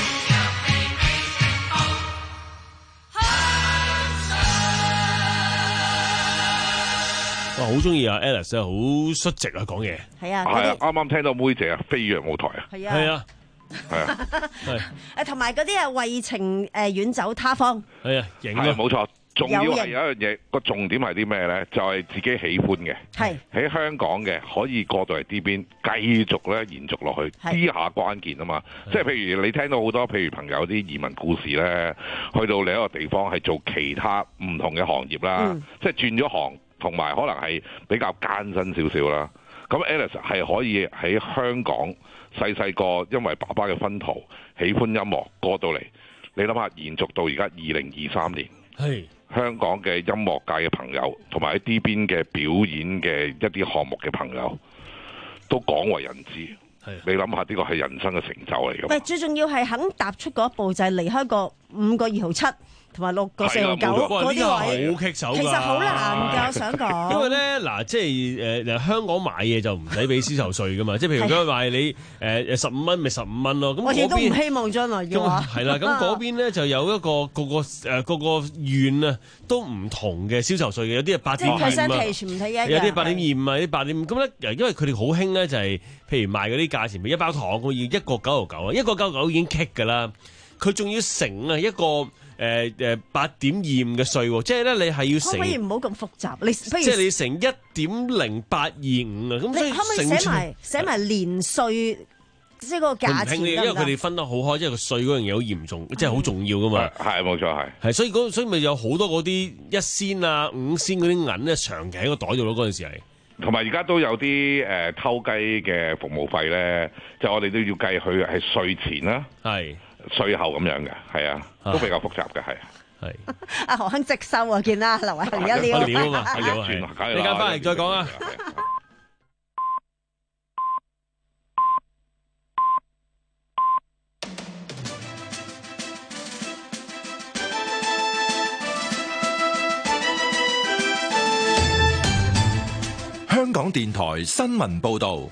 哇，好中意啊 Alice 啊，好率直啊講嘢。 係啊， 係啊，啱啱聽到妹姐啊，飛躍舞台啊。 係啊， 係啊， 係啊， 誒同埋嗰啲係為情誒遠走他方。 係啊，型啊， 係冇錯。仲要係有一樣嘢，個重點係啲咩咧？就係、是、自己喜歡嘅， 係喺香港嘅可以過到嚟呢邊，繼續咧延續落去，呢下關鍵啊嘛！即係譬如你聽到好多譬如朋友啲移民故事咧，去到另一個地方係做其他唔同嘅行業啦，嗯、即係轉咗行，同埋可能係比較艱辛少少啦。咁 Alice 係可以喺香港細細個，因為爸爸嘅薰陶，喜歡音樂過到嚟，你諗下延續到而家二零二三年。 係。 香港嘅音樂界嘅朋友，同埋喺呢邊嘅表演嘅一啲項目嘅朋友，都廣為人知。你諗下，呢個係人生嘅成就嚟㗎。 喂，最重要係肯踏出嗰一步，就係離開個五個二號七。同埋六個四號九嗰啲位， 好棘手㗎， 其實好難㗎，我想講。 因為咧嗱，即係誒誒香港買嘢就唔使俾銷售稅㗎嘛，即係譬如佢賣你誒誒十五蚊，咪十五蚊咯。咁我亦都唔希望將來嘅話。 係啦，咁嗰邊咧就有一個個個誒個個縣啊，都唔同嘅銷售稅嘅，有啲係八點二五啊，有啲八點二五啊，有啲八點五。咁咧，因為佢哋好興咧，就係譬如賣嗰啲價錢，譬如一包糖，佢要一個九毫九啊，一個九毫九已經棘㗎啦，佢仲要乘啊一個。誒誒八點二五嘅稅喎，即係咧你係要乘，可唔可以唔好咁複雜？你不如即係你乘一點零八二五啊，咁所以可唔可以寫埋寫埋年稅，即係嗰個價錢？ 因為佢哋分得好開，即係個稅嗰樣嘢好嚴重，即係好重要噶嘛。 係冇錯係。 係所以嗰所以咪有好多嗰啲一仙啊五仙嗰啲銀咧，長期喺個袋度咯。嗰陣時係。 同埋而家都有啲誒、呃、偷雞嘅服務費咧，就我哋都要計佢係稅前啦。 係。 稅後咁樣嘅，係啊，都比較複雜嘅，係。 係阿何亨直收啊，見啦，劉偉恒一料。 一料啊嘛，一料係。你間翻嚟再講啊。 香港電台新聞報道。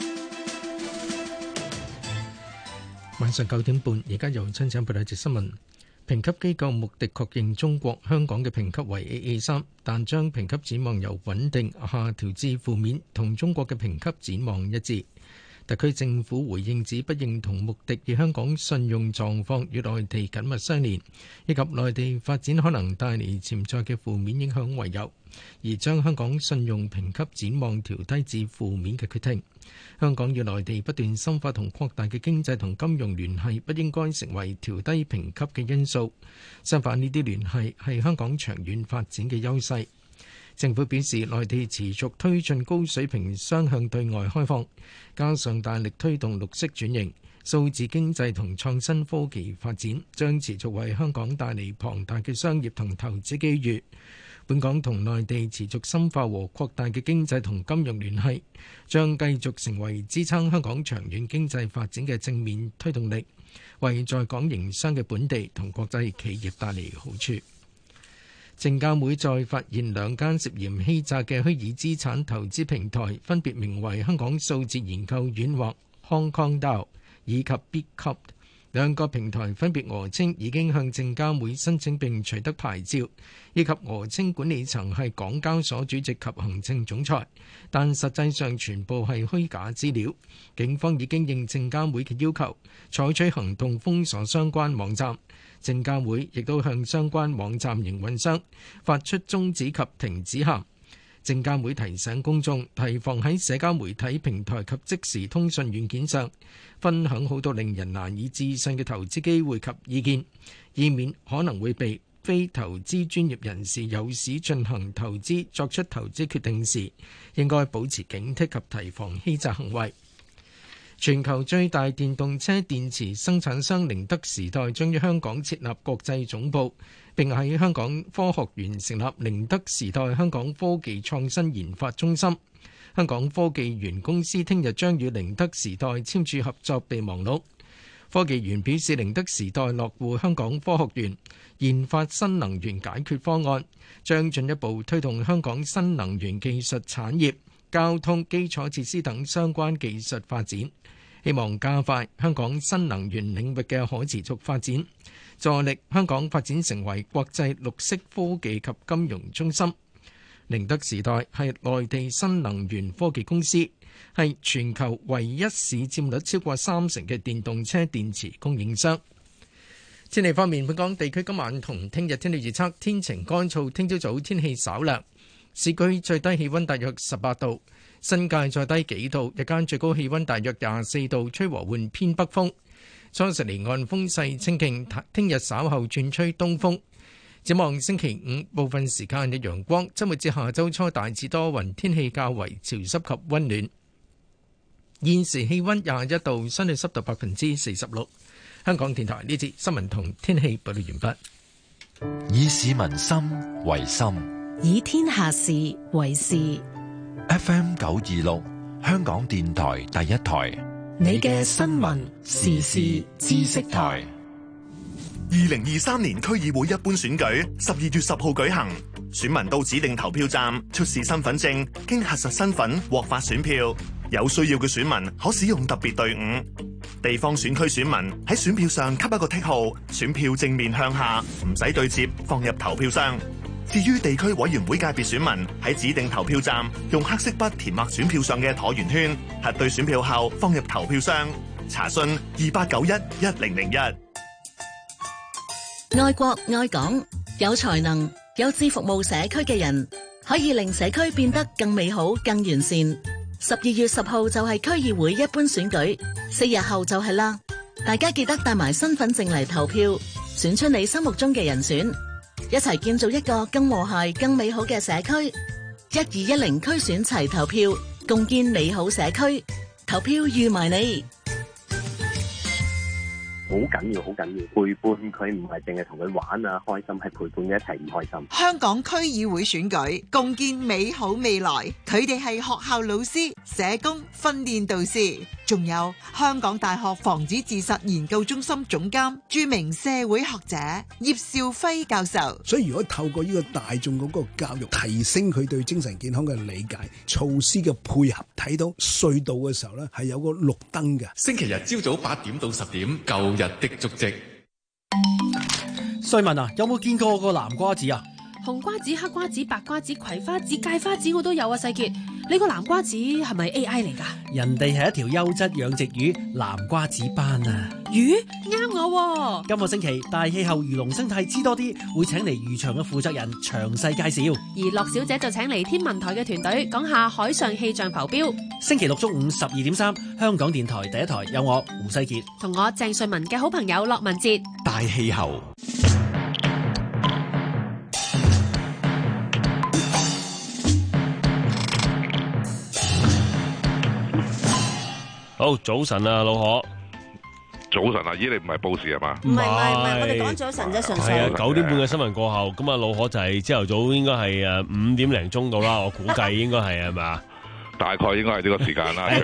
晚上九點半，而家由親請報道一節新聞。評級機構穆迪確認中國香港嘅評級為 A A 三，但將評級展望由穩定下調至負面，同中國嘅評級展望一致。特區政府回應指不認同穆迪以香港信用狀況與內地緊密相連，以及內地發展可能帶嚟潛在嘅負面影響為由，而將香港信用評級展望調低至負面嘅決定。香港與內地不斷深化同擴大嘅經濟同金融聯繫，不應該成為調低評級嘅因素。相反，呢啲聯繫係香港長遠發展嘅優勢。政府表示，內地持續推進高水平雙向對外開放，加上大力推動綠色轉型、數字經濟同創新科技發展，將持續為香港帶嚟龐大嘅商業同投資機遇。本港同內地持續深化和擴大嘅經濟同金融聯繫，將繼續成為支撐香港長遠經濟發展嘅正面推動力，為在港營商嘅本地同國際企業帶嚟好處。證監會再發現兩間涉嫌欺詐嘅虛擬資產投資平台，分別名為香港數字研究院或 Hong Kong DAO 以及 Bitcup。兩個平台分別訛稱已經向證監會申請並取得牌照，以及訛稱管理層係港交所主席及行政總裁，但實際上全部係虛假資料。警方已經應證監會嘅要求，採取行動封鎖相關網站。證監會亦都向相關網站營運商發出終止及停止函。證監會提醒公眾提防喺社交媒體平台及即時通訊軟件上分享好多令人難以置信嘅投資機會及意見，以免可能會被非投資專業人士誘使進行投資。作出投資決定時，應該保持警惕及提防欺詐行為。全球最大電動車電池生產商寧德時代將於香港設立國際總部，並喺香港科學園成立寧德時代香港科技創新研發中心。香港科技園公司聽日將與寧德時代簽署合作備忘錄。科技園表示，寧德時代落戶香港科學園，研發新能源解決方案，將進一步推動香港新能源技術產業、交通基礎設施等相關技術發展，希望加快香港新能源領域嘅可持續發展，助力香港發展成為國際綠色科技及金融中心。寧德時代係內地新能源科技公司，係全球唯一市佔率超過三成嘅電動車電池供應商。天氣方面，本港地區今晚同聽日天氣預測天晴乾燥，聽朝早天氣稍涼，市區最低氣溫大約十八度，新界再低幾度，日間最高氣溫大約廿四度，吹和緩偏北風。初時離岸風勢清勁，聽日稍後轉吹東風。展望星期五部分時間有陽光，周末至下周初大致多雲，天氣較為潮濕及溫暖。現時氣溫廿一度，相對濕度百分之四十六。香港電台呢節新聞同天氣報道完畢。以市民心為心， 以天下事為事。 F M 九二六，香港電台第一台， 你嘅新聞時事知識台。 二零二三年區議會一般選舉十二月十號舉行，選民到指定投票站出示身份證，經核實身份獲發選票。有需要嘅選民可使用特別隊伍。地方選區選民喺選票上給一個剔號，選票正面向下，唔使對接，放入投票箱。至於地區委員會界別選民喺指定投票站用黑色筆填畫選票上嘅橢圓圈，核對選票後放入投票箱。查詢二八九一一零零一。 愛國愛港，有才能、有志服務社區嘅人，可以令社區變得更美好、更完善。十二月十號就係區議會一般選舉，四日後就係啦。大家記得帶埋身份證嚟投票，選出你心目中嘅人選，一齊建造一個更和諧、更美好嘅社區。一二一零區選齊投票，共建美好社區。投票預埋你。 好緊要，好緊要。陪伴佢唔係淨係同佢玩啊開心，係陪伴佢一齊唔開心。 香港區議會選舉，共建美好未來。佢哋係學校老師、社工、訓練導師，仲有香港大學防止自殺研究中心總監、著名社會學者葉兆輝教授。 所以如果透過呢個大眾嗰個教育，提升佢對精神健康嘅理解，措施嘅配合，睇到隧道嘅時候咧係有個綠燈嘅。 星期日朝早八點到十點，舊日的足跡。 瑞文啊，有冇見過個南瓜子啊？ 紅瓜子、黑瓜子、白瓜子、葵花籽、芥花籽我都有啊，世傑。你個南瓜子係咪 A I 嚟噶？ 人哋係一條優質養殖魚，南瓜子斑啊！ 魚啱我喎。 今個星期大氣候魚龍生態知多啲，會請嚟漁場嘅負責人詳細介紹。 而樂小姐就請嚟天文台嘅團隊講下海上氣象浮標。 星期六中午十二點三，香港電台第一台有我胡世傑同我鄭瑞文嘅好朋友駱文哲。 大氣候。 好，早晨啊，老可。 早晨啊，咦，你唔係報時係嘛？ 唔係唔係唔係，我哋講早晨啫，純粹。 係啊，九點半嘅新聞過後，咁啊，老可就係朝頭早應該係誒五點零鐘到啦，我估計應該係係咪？ 大概應該係呢個時間啦。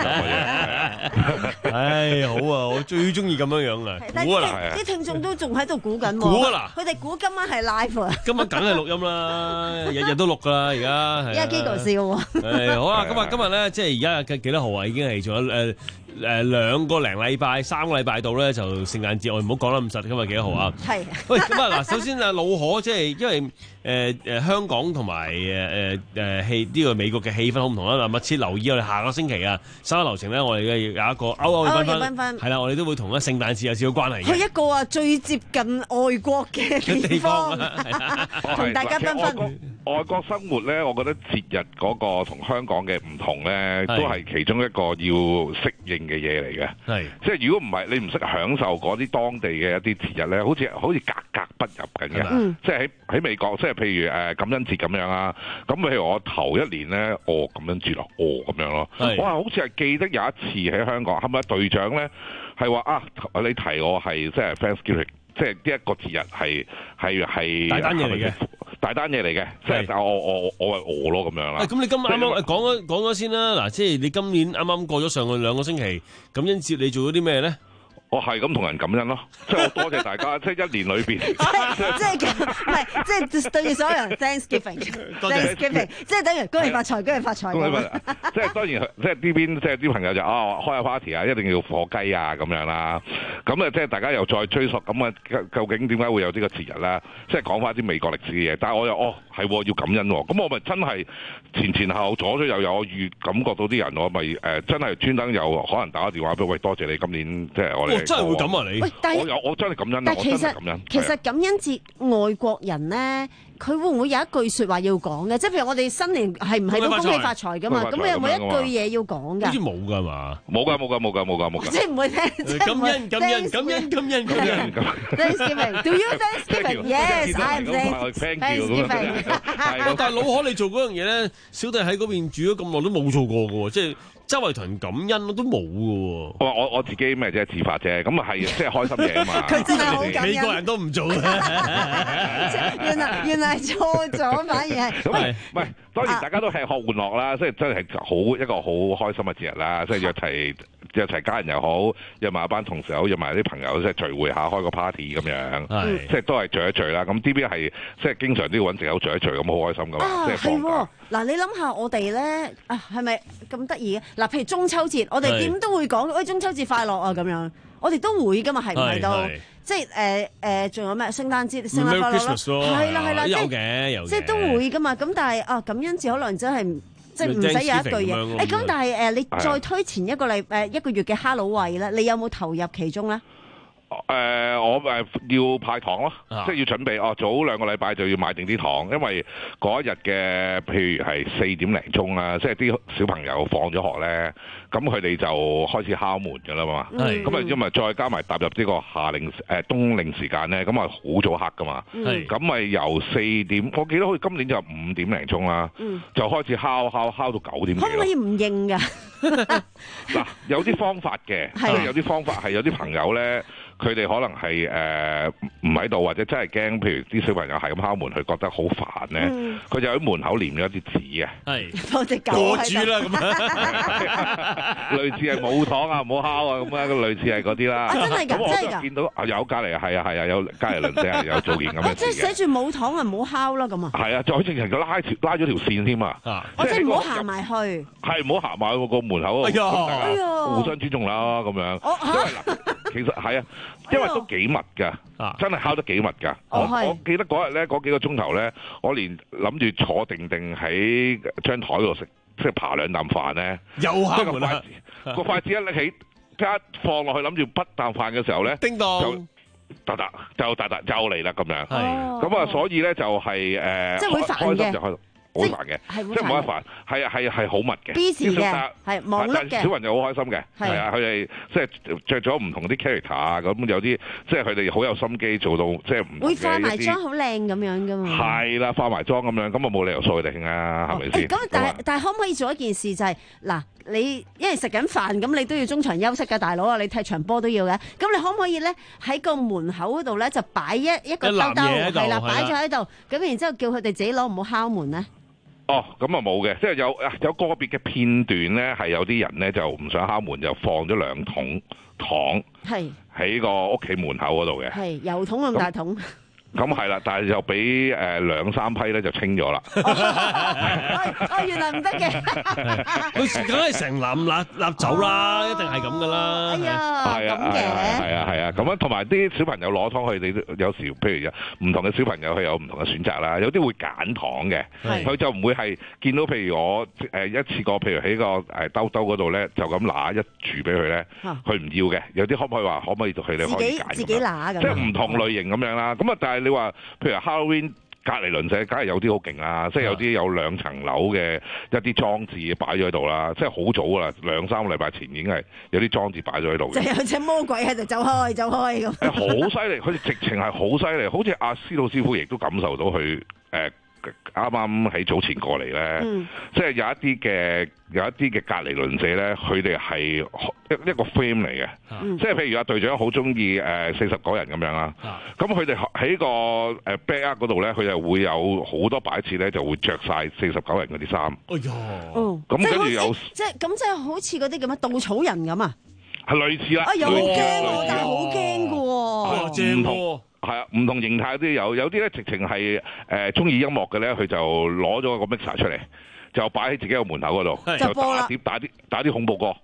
唉，好啊，我最中意咁樣樣啊，估啊啦！ 啲聽眾都仲喺度估緊喎， 估啊啦！ 佢哋估今晚係 live 啊！ 今晚梗係錄音啦，日日都錄噶啦，而家係。 而家基哥笑喎。 係好啊！今日今日咧，即係而家幾多號啊？已經係仲有誒誒兩個零禮拜，三個禮拜到咧就聖誕節，我唔好講得咁實。今日幾多號啊？係。喂，咁啊嗱，首先啊，老可即係因為誒誒香港同埋誒誒誒氣呢個美國嘅氣氛好唔同啦。嗱，密切留意我哋下個星期啊，三個流程咧，我哋嘅有一個歐歐嘅繽紛，係啦，我哋都會同咧聖誕節有少少關係嘅。 去一個啊最接近外國嘅地方，同大家繽紛。 外國生活咧，我覺得節日嗰個同香港嘅唔同咧，都係其中一個要適應嘅嘢嚟嘅。係，即係如果唔係你唔識享受嗰啲當地嘅一啲節日咧，好似好似格格不入緊嘅。嗯、即係喺喺美國，即係譬如誒感恩節咁樣啊。咁譬如我頭一年咧，哦感恩節咯，哦咁樣咯。我係好似係記得有一次喺香港，係咪隊長咧係話啊？你提我係即係 Thanksgiving，即係呢一個節日係係係大單嘢嚟嘅。大單嘢嚟嘅，即係我我我係餓咯咁樣啦。 咁你今啱啱講咗講咗先啦，嗱，即係你今年啱啱過咗上個兩個星期，感恩節你做咗啲咩咧？ 我係咁同人感恩咯，即係我多謝大家，即係一年裏邊， 即係唔係即係對住所有人 Thanksgiving，Thanksgiving，即係等於恭喜發財，恭喜發財。 即係當然，即係呢邊即係啲朋友就啊開下 party 啊，一定要火雞啊咁樣啦。咁啊，即係大家又再追溯咁啊，究竟點解會有呢個節日咧？即係講翻啲美國歷史嘅嘢，但係我又哦係要感恩喎，咁我咪真係前前後左左右右，我越感覺到啲人，我咪誒真係專登有可能打個電話俾喂，多謝你今年即係我哋。 真係會咁啊！你喂，但係我有我真係感恩， 但係其實我真係感恩。 其實感恩節外國人咧，佢會唔會有一句説話要講嘅？即係譬如我哋新年係唔係都恭喜發財噶嘛？咁有冇一句嘢要講㗎？ 好似冇㗎嘛？ 冇㗎冇㗎冇㗎冇㗎冇㗎。 即係唔會聽。 感恩感恩感恩感恩感恩。 Thanksgiving，Do you Thanksgiving？Yes，I'm Thanksgiving。 但係老可你做嗰樣嘢咧，小弟喺嗰邊住咗咁耐都冇做過㗎喎，即係。周圍同人感恩都冇嘅喎。 我我我自己咩啫自發啫，咁啊係即係開心嘢啊嘛。 佢真係好感恩。 美國人都唔做嘅。 原來原來係錯咗，反而係。 唔係唔係，當然大家都係學玩樂啦，即係真係好一個好開心嘅節日啦，即係約齊約齊家人又好，約埋一班同事又好，約埋啲朋友即係聚會下開個 party 咁樣，即係都係聚一聚啦。咁呢邊係即係經常都要揾藉口聚一聚，咁好開心噶嘛，即係放假。 嗱，你諗下我哋咧啊，係咪咁得意嘅？嗱，譬如中秋節，我哋點都會講，喂，中秋節快樂啊咁樣，我哋都會噶嘛，係唔係都？即係誒誒，仲有咩？聖誕節、聖誕快樂咯，係啦係啦， 有嘅有嘅， 即係都會噶嘛。咁但係啊，感恩節可能真係即係唔使有一句嘢。誒咁，但係誒，你再推前一個禮誒一個月嘅哈囉喂咧，你有冇投入其中咧？ 誒、呃，我誒要派糖咯，啊、即係要準備哦。早兩個禮拜就要買定啲糖，因為嗰一日嘅，譬如係四點零鐘啦，即係啲小朋友放咗學咧，咁佢哋就開始敲門㗎啦嘛。咁啊，因為再加埋踏入呢個夏令誒、呃、冬令時間咧，咁啊好早黑㗎嘛。咁咪、嗯、由四點，我記得好似今年就五點零鐘啦，嗯、就開始敲敲敲到九點幾。可唔可以唔應㗎？ 嗱，有啲方法嘅，即係有啲方法係有啲朋友咧。 佢哋可能係誒唔喺度，或者真係驚，譬如啲小朋友係咁敲門，佢覺得好煩咧，佢、嗯、就喺門口黏咗一啲紙嘅， 係放隻狗過豬啦咁樣，類似係冇糖啊，唔好敲啊咁樣，類似係嗰啲啦。 真係㗎， 咁我就見到啊有隔離係啊係啊有隔離鄰舍係有做件咁嘅事嘅。 即係寫住冇糖啊，唔好敲啦咁啊。 係啊，就好似成個拉條拉咗條線添啊！ 我即係唔好行埋去。係唔好行埋去個門口。哎呀，互相尊重啦咁樣。因為嗱，其實係啊，因為都幾密㗎，真係敲得幾密㗎。我我記得嗰日咧，嗰幾個鐘頭咧，我連諗住坐定定喺張台度食，即係扒兩啖飯咧， 又敲門啦！ 個筷子一拎起，一放落去諗住滗啖飯嘅時候咧， 叮當就嗒嗒就嗒嗒就嚟啦咁樣。咁啊，所以咧就係誒， 即係會煩嘅。 好煩嘅，即係冇得煩，係啊係係好密嘅， 啲嘅係忙碌嘅， 小朋友好開心嘅，係啊，佢哋即係着咗唔同啲 character 啊，咁有啲即係佢哋好有心機做到即係唔會化埋妝好靚咁樣噶嘛， 係啦，化埋妝咁樣，咁啊冇理由掃佢哋興啊，係咪先？ 咁但係但係可唔可以做一件事就係嗱，你因為食緊飯，咁你都要中場休息㗎，大佬啊，你踢場波都要嘅，咁你可唔可以咧喺個門口嗰度咧就擺一一個兜兜係啦，擺咗喺度，咁然之後叫佢哋自己攞，唔好敲門咧。 哦，咁啊冇嘅，即係有有個別嘅片段咧，係有啲人咧就唔想敲門，就放咗兩桶糖喺個屋企門口嗰度嘅， 係油桶咁大桶。 咁係啦，但係就俾誒兩三批咧就清咗啦。 哦，原來唔得嘅， 佢梗係成籃攬攬走啦，一定係咁噶啦。 哎呀， 係啊，係啊，係啊，係啊，咁樣同埋啲小朋友攞糖，佢哋都有時，譬如有唔同嘅小朋友，佢有唔同嘅選擇啦。有啲會揀糖嘅，佢就唔會係見到譬如我誒一次過，譬如喺個誒兜兜嗰度咧，就咁拿一注俾佢咧，佢唔要嘅。有啲可唔可以話可唔可以佢哋可以揀？ 自己拿咁， 即係唔同類型咁樣啦。咁啊，但係你話譬如 Halloween 隔離鄰舍，梗係有啲好勁啦，即係有啲有兩層樓嘅一啲裝置擺咗喺度啦，即係好早噶啦，兩三個禮拜前已經係有啲裝置擺咗喺度。 就有隻魔鬼喺度走開走開咁。 誒，好犀利！佢哋直情係好犀利，好似阿司徒師傅亦都感受到佢誒啱啱喺早前過嚟咧，嗯、即係有一啲嘅有一啲嘅隔離鄰舍咧，佢哋係一一個 frame 嚟嘅，嗯、即係譬如阿隊長好中意誒四十九人咁樣啦，咁佢哋喺個誒 back 嗰度咧，佢就會有好多擺設咧，就會着晒四十九人嗰啲衫。哎呀， 哦， 咁跟住有即係咁即係好似嗰啲咁啊稻草人咁啊， 係類似啦。 啊，有好驚喎，但係好驚嘅喎， 正喎。係啊，唔同形態都有，有啲咧直情係誒中意音樂嘅咧，佢就攞咗個 mixer 出嚟，就擺喺自己個門口嗰度，就打碟打啲打啲恐怖歌。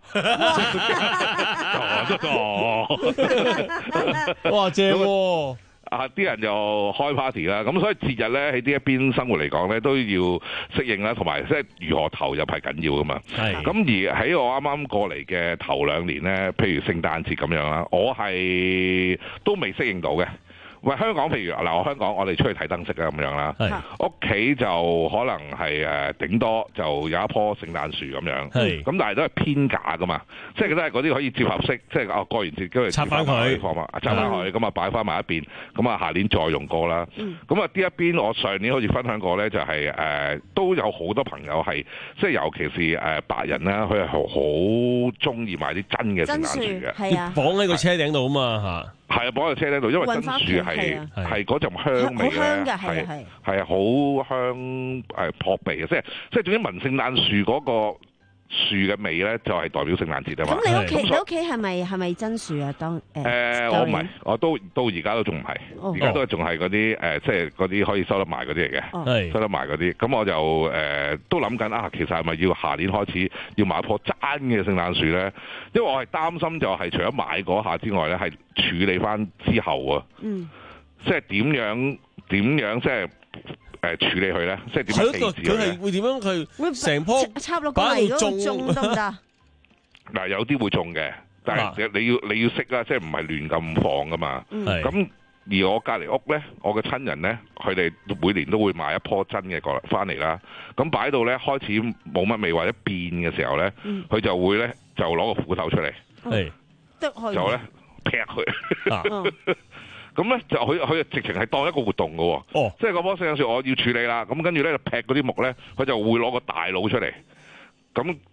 哇，正喎！ 啊！啲人就開 party 啦，咁所以節日咧喺呢一邊生活嚟講咧，都要適應啦，同埋即係如何投入係緊要噶嘛。係。咁而喺我啱啱過嚟嘅頭兩年咧，譬如聖誕節咁樣啦，我係都未適應到嘅。喂，香港譬如嗱，我香港我哋出去睇燈飾啊咁樣啦，屋企就可能係誒頂多就有一棵聖誕樹咁樣，咁但係都係偏架噶嘛，即係都係嗰啲可以接合式，即係哦過完節跟住插翻佢， 放埋插翻佢，咁啊擺翻埋一邊，咁啊下年再用過啦。咁啊呢一邊我上年好似分享過咧，就係、是、誒、呃、都有好多朋友係即係尤其是誒白人啦，佢係好中意買啲真嘅聖誕樹嘅， 綁喺個車頂度啊嘛嚇。 係啊，綁喺車頂度，因為真樹係係嗰陣香味咧，係係好香誒撲鼻嘅，即係即係總之聞聖誕樹嗰個樹嘅味咧，就係代表聖誕節啊嘛。 咁你屋企你屋企係咪係咪真樹啊？當誒誒我唔係，我都到而家都仲唔係，而家都仲係嗰啲誒，即係嗰啲可以收得埋嗰啲嚟嘅，收得埋嗰啲。咁我就誒都諗緊啊，其實係咪要下年開始要買棵真嘅聖誕樹咧？因為我係擔心就係除咗買嗰下之外咧，係處理翻之後啊，嗯，即係點樣點樣即係誒處理佢咧？即係點樣棄置佢咧？ 佢係會點樣去成棵插落個泥嗰度種得唔得？ 嗱，有啲會種嘅，但係你要你要識啦，即係唔係亂咁放噶嘛。咁而我隔離屋咧，我嘅親人咧，佢哋每年都會買一棵真嘅過嚟翻嚟啦。咁擺到咧開始冇乜味或者變嘅時候咧，佢就會咧就攞個斧頭出嚟，就咧劈佢。咁咧就佢佢直情係當一個活動嘅喎，哦、即係嗰棵聖誕樹我要處理啦。咁跟住咧就劈嗰啲木咧，佢就會攞個大佬出嚟。咁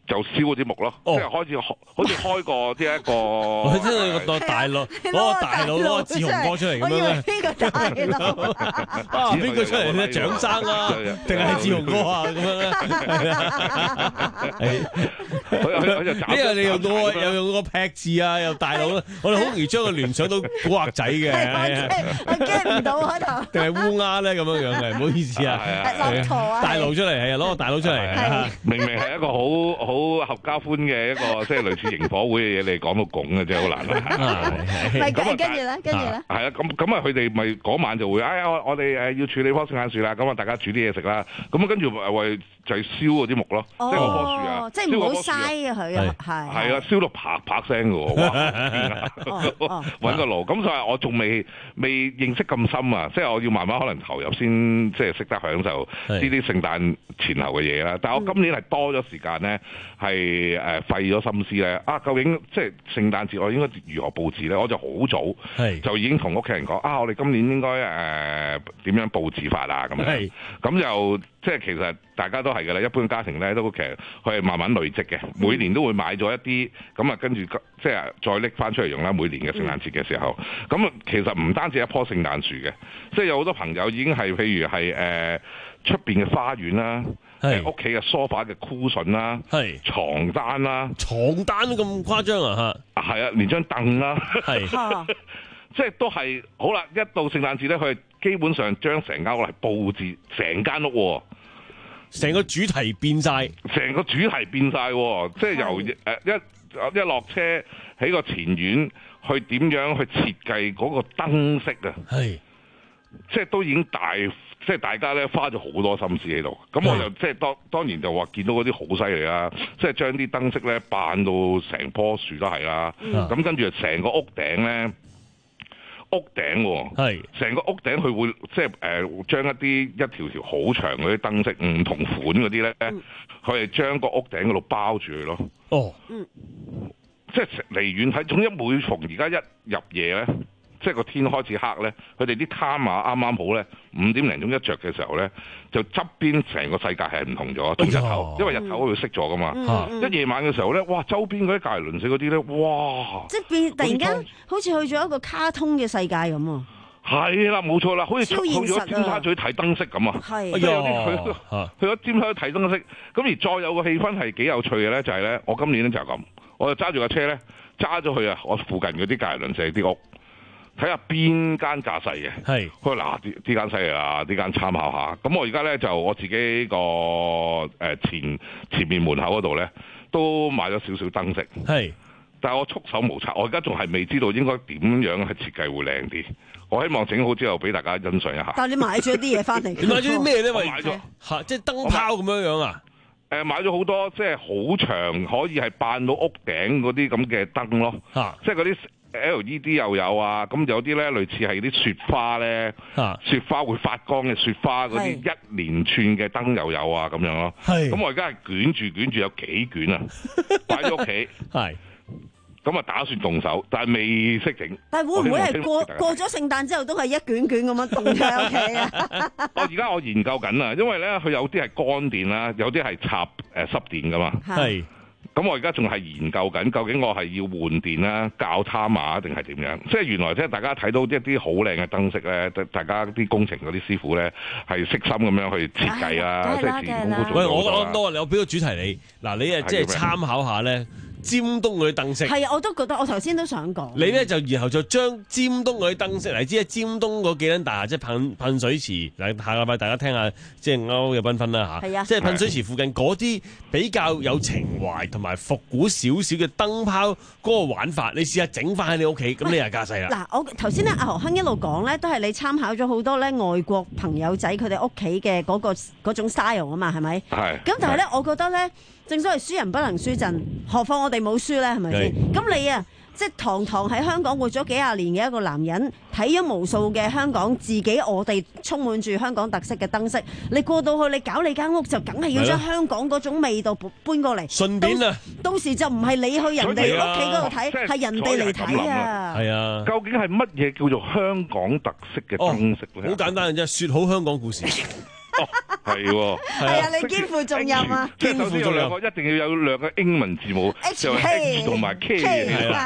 就燒嗰啲木咯，即係開始好似開過啲一個， 我真係個大佬攞個大佬攞個志雄哥出嚟咁樣咧。 邊個大佬啊？邊個出嚟咧？蔣生啊，定係志雄哥啊？咁樣咧？係。因為你用到又用個劈字啊，又大佬，我哋好容易將佢聯想到古惑仔嘅。 我驚唔到喺度。 定係烏鴉咧咁樣樣嘅，唔好意思啊。 駱駝啊！ 大佬出嚟係啊，攞個大佬出嚟。 明明係一個好好。好合家歡嘅一個即係類似營火會嘅嘢，你講到拱嘅真係好難啊！ 咁跟住咧，跟住咧， 係啊，咁咁啊，佢哋咪嗰晚就會，哎呀，我我哋誒要處理棵聖誕樹啦，咁啊，大家煮啲嘢食啦，咁啊，跟住為就係燒嗰啲木咯，即係嗰棵樹啊， 即係唔好嘥啊佢啊，係係啊，燒到啪啪聲嘅喎，哇！揾個爐，咁所以我仲未未認識咁深啊，即係我要慢慢可能投入先，即係識得享受呢啲聖誕前後嘅嘢啦。但係我今年係多咗時間咧。係誒費咗心思咧啊！究竟即係聖誕節我應該如何佈置咧？我就好早就已經同屋企人講啊！我哋今年應該誒點樣佈置法啊？咁樣咁就即係其實大家都係㗎啦。一般家庭咧都其實佢係慢慢累積嘅，每年都會買咗一啲咁啊，跟住即係再拎翻出嚟用啦。每年嘅聖誕節嘅時候，咁其實唔單止一棵聖誕樹嘅，即係有好多朋友已經係譬如係誒出邊嘅花園啦。屋企嘅梳化嘅 cushion 啦，床單啦， 床單都咁誇張啊嚇！ 係啊，連張凳啦，係，即係都係好啦。一到聖誕節咧，佢基本上將成間屋嚟佈置成間屋， 成個主題變晒， 成個主題變晒，即係由誒一一落車喺個前院去點樣去設計嗰個燈飾啊，係，即係都已經大。即係大家咧花咗好多心思喺度，咁我就即係當當然就話見到嗰啲好犀利啦，即係將啲燈飾咧扮到成棵樹都係啦，咁、嗯、跟住成個屋頂咧屋頂係成個屋頂佢會即係誒將一啲一條條好長嗰啲燈飾唔同款嗰啲咧，佢係將個屋頂嗰度包住佢咯。哦，嗯，即係離遠睇，總之每逢而家一入夜咧。即係個天開始黑咧，佢哋啲攤馬啱啱好咧，五點零鐘一着嘅時候咧，就側邊成個世界係唔同咗，同日頭，因為日頭會熄咗噶嘛。嗯、一夜晚嘅時候咧，哇！周邊嗰啲隔離鄰舍嗰啲咧，哇！ 即係變突然間好似去咗一個卡通嘅世界咁啊！ 係啦，冇錯啦，好似去咗尖沙咀睇燈飾咁啊！係，即係有啲去去咗尖沙咀睇燈飾，咁而再有個氣氛係幾有趣嘅咧，就係咧，我今年咧就係咁，我就揸住架車咧，揸咗去啊，我附近嗰啲隔離鄰舍啲屋。睇下邊間架勢嘅，係，佢話嗱啲啲間犀利啊，呢間參考下。咁我而家咧就我自己個誒前前面門口嗰度咧，都買咗少少燈飾，係。但係我束手無策，我而家仲係未知道應該點樣去設計會靚啲。我希望整好之後俾大家欣賞一下。 但係你買咗啲嘢翻嚟， 你買咗啲咩咧？我買咗嚇，即係燈泡咁樣樣啊？ 誒買咗好多即係好長可以係扮到屋頂嗰啲咁嘅燈咯，嚇，即係嗰啲。L E D 又有啊，咁有啲咧類似係啲雪花咧，啊、雪花會發光嘅雪花嗰啲一連串嘅燈又有啊，咁樣咯。係，咁我而家係捲住捲住有幾卷啊，擺喺屋企。係，咁啊打算動手，但係未識整。 但係會唔會係過過咗聖誕之後都係一卷卷咁樣凍喺屋企啊？ 我而家我研究緊啊，因為咧佢有啲係乾電啦，有啲係插誒濕電噶嘛。係。咁我而家仲係研究緊，究竟我係要換電啦、較參馬定係點樣？即係原來即係大家睇到一啲好靚嘅燈飾咧，大家啲工程嗰啲師傅咧係悉心咁樣去設計啊，即係自然功夫做到。 喂，我諗多，我俾個主題你，嗱，你誒即係參考下咧。尖東嗰啲燈飾係啊，我都覺得，我頭先都想講。 你咧就然後就將尖東嗰啲燈飾，你知啊，尖東嗰幾間大廈即係噴噴水池，嗱下個禮拜大家聽下，即係歐嘅繽紛啦嚇。係啊，即係噴水池附近嗰啲比較有情懷同埋復古少少嘅燈泡嗰個玩法，你試下整翻喺你屋企，咁你又架勢啦。 嗱，我頭先咧阿何亨一路講咧，都係你參考咗好多咧外國朋友仔佢哋屋企嘅嗰個嗰種 style 啊嘛，係咪？係。咁但係咧，我覺得咧。正所謂輸人不能輸陣，何況我哋冇輸咧，係咪先？咁你啊，即係堂堂喺香港活咗幾廿年嘅一個男人，睇咗無數嘅香港自己我哋充滿住香港特色嘅燈飾，你過到去你搞你間屋就梗係要將香港嗰種味道搬過嚟。順便啊，到時就唔係你去人哋屋企嗰度睇，係人哋嚟睇啊。係啊， 究竟係乜嘢叫做香港特色嘅燈飾咧？ 好簡單嘅啫，説好香港故事。 係喎， 係啊，你肩負重任啊！ 即係首先有兩個，一定要有兩個英文字母，就係 H 同埋 K 係啦。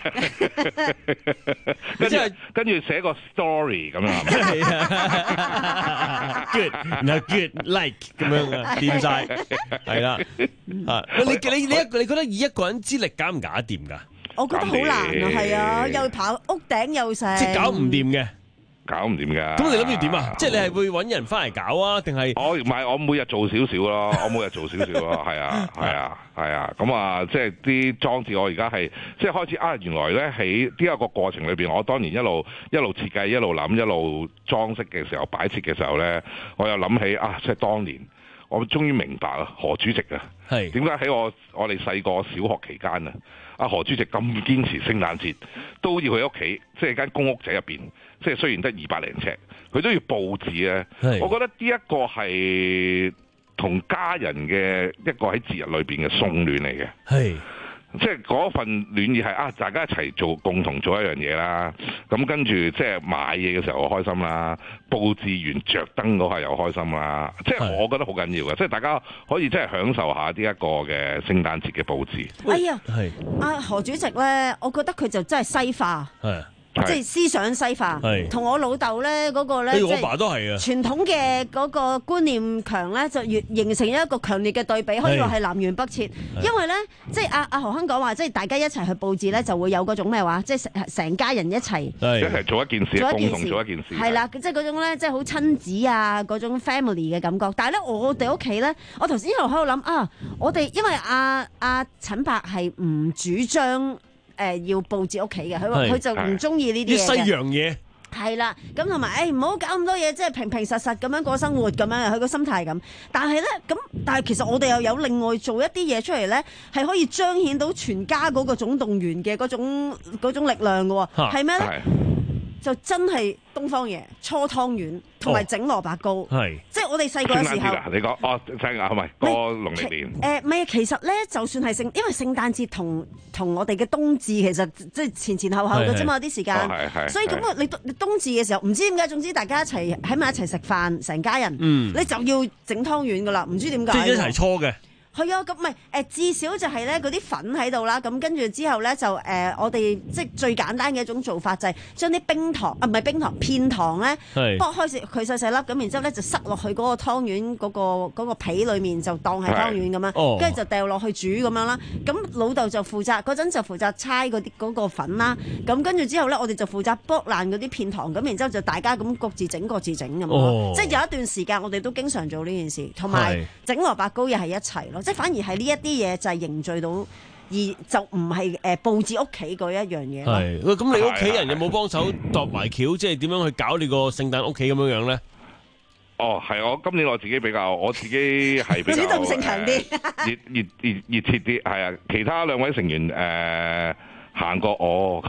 跟住跟住寫個 story 咁樣。係啊 ，good，然後 good like 咁樣啊，掂晒，係啦。啊，你你你一你覺得以一個人之力搞唔搞得掂㗎？ 我覺得好難啊，係啊，又跑屋頂又成， 即係搞唔掂嘅。 搞唔掂㗎。 咁你諗住點啊？即係你係會揾人翻嚟搞啊，定係？ 我唔係，我每日做少少咯，我每日做少少咯，係啊，係啊，係啊。咁啊，即係啲裝置，我而家係即係開始啊。原來咧喺呢一個過程裏邊，我當年一路一路設計，一路諗，一路裝飾嘅時候，擺設嘅時候咧，我又諗起啊，即係當年我終於明白啊，何主席啊，係點解喺我我哋細個小學期間啊，阿何主席咁堅持聖誕節都要去屋企，即係間公屋仔入邊。即係雖然得二百零尺，佢都要佈置咧。我覺得呢一個係同家人嘅一個喺節日裏邊嘅送暖嚟嘅。係，即係嗰份暖意係啊，大家一齊做共同做一樣嘢啦。咁跟住即係買嘢嘅時候好開心啦，佈置完着燈嗰下又開心啦。即係我覺得好緊要嘅，即係大家可以真係享受下呢一個嘅聖誕節嘅佈置。 哎呀，係阿何主席咧，我覺得佢就真係西化。係。即係思想西化，同我老豆咧嗰個咧， 我爸都係啊。 傳統嘅嗰個觀念強咧，就越形成一個強烈嘅對比，可以話係南轅北轍。因為咧，即係阿阿何香講話，即係大家一齊去佈置咧，就會有嗰種咩話，即係成成家人一齊一齊做一件事，共同做一件事。 係啦，即係嗰種咧，即係好親子啊，嗰種 family 嘅感覺。但係咧，我哋屋企咧，我頭先一路喺度諗啊，我哋因為阿阿陳伯係唔主張。誒要佈置屋企嘅，佢話佢就唔中意呢啲嘢嘅。 西洋嘢係啦，咁同埋誒唔好搞咁多嘢，即係平平實實咁樣過生活咁樣，佢個心態係咁。但係咧，咁但係其實我哋又有另外做一啲嘢出嚟咧，係可以彰顯到全家嗰個總動員嘅嗰種嗰種力量嘅喎。係咩咧？就真係東方爺搓湯圓同埋整蘿蔔糕，係、哦、即係我哋細個嘅時候。 你講哦，聖誕係咪個農曆年？ 誒唔係，其實咧就算係聖，因為聖誕節同同我哋嘅冬至其實即係前前後後嘅啫嘛，有啲時間。 哦、 所以咁啊，你你冬至嘅時候唔知點解，總之大家一齊喺埋一齊食飯，成家人，嗯、你就要整湯圓噶啦，唔知點解。 即係一齊搓嘅。 係啊，咁唔係誒，至少就係咧嗰啲粉喺度啦，咁跟住之後咧就誒、呃，我哋即係最簡單嘅一種做法就係將啲冰糖啊，唔係冰糖片糖咧，剝開佢細細粒，咁然之後咧就塞落去嗰個湯圓嗰、嗰個嗰個皮裡面，就當係湯圓咁樣，跟住就掉落去煮咁樣啦。咁老豆就負責嗰陣就負責猜嗰啲嗰個粉啦，咁跟住之後咧我哋就負責剝爛嗰啲片糖，咁然之後就大家咁各自整各自整咁咯。即係有一段時間我哋都經常做呢件事，同埋整蘿蔔糕又係一齊咯。即係反而係呢一啲嘢就係凝聚到，而就唔係誒佈置屋企嗰一樣嘢。 係，咁你屋企人有冇幫手度埋橋，即係點樣去搞你個聖誕屋企咁樣樣咧？ 哦，係我今年我自己比較，我自己係比較主動性強啲， 熱熱熱熱切啲，係啊，其他兩位成員誒。呃行過我，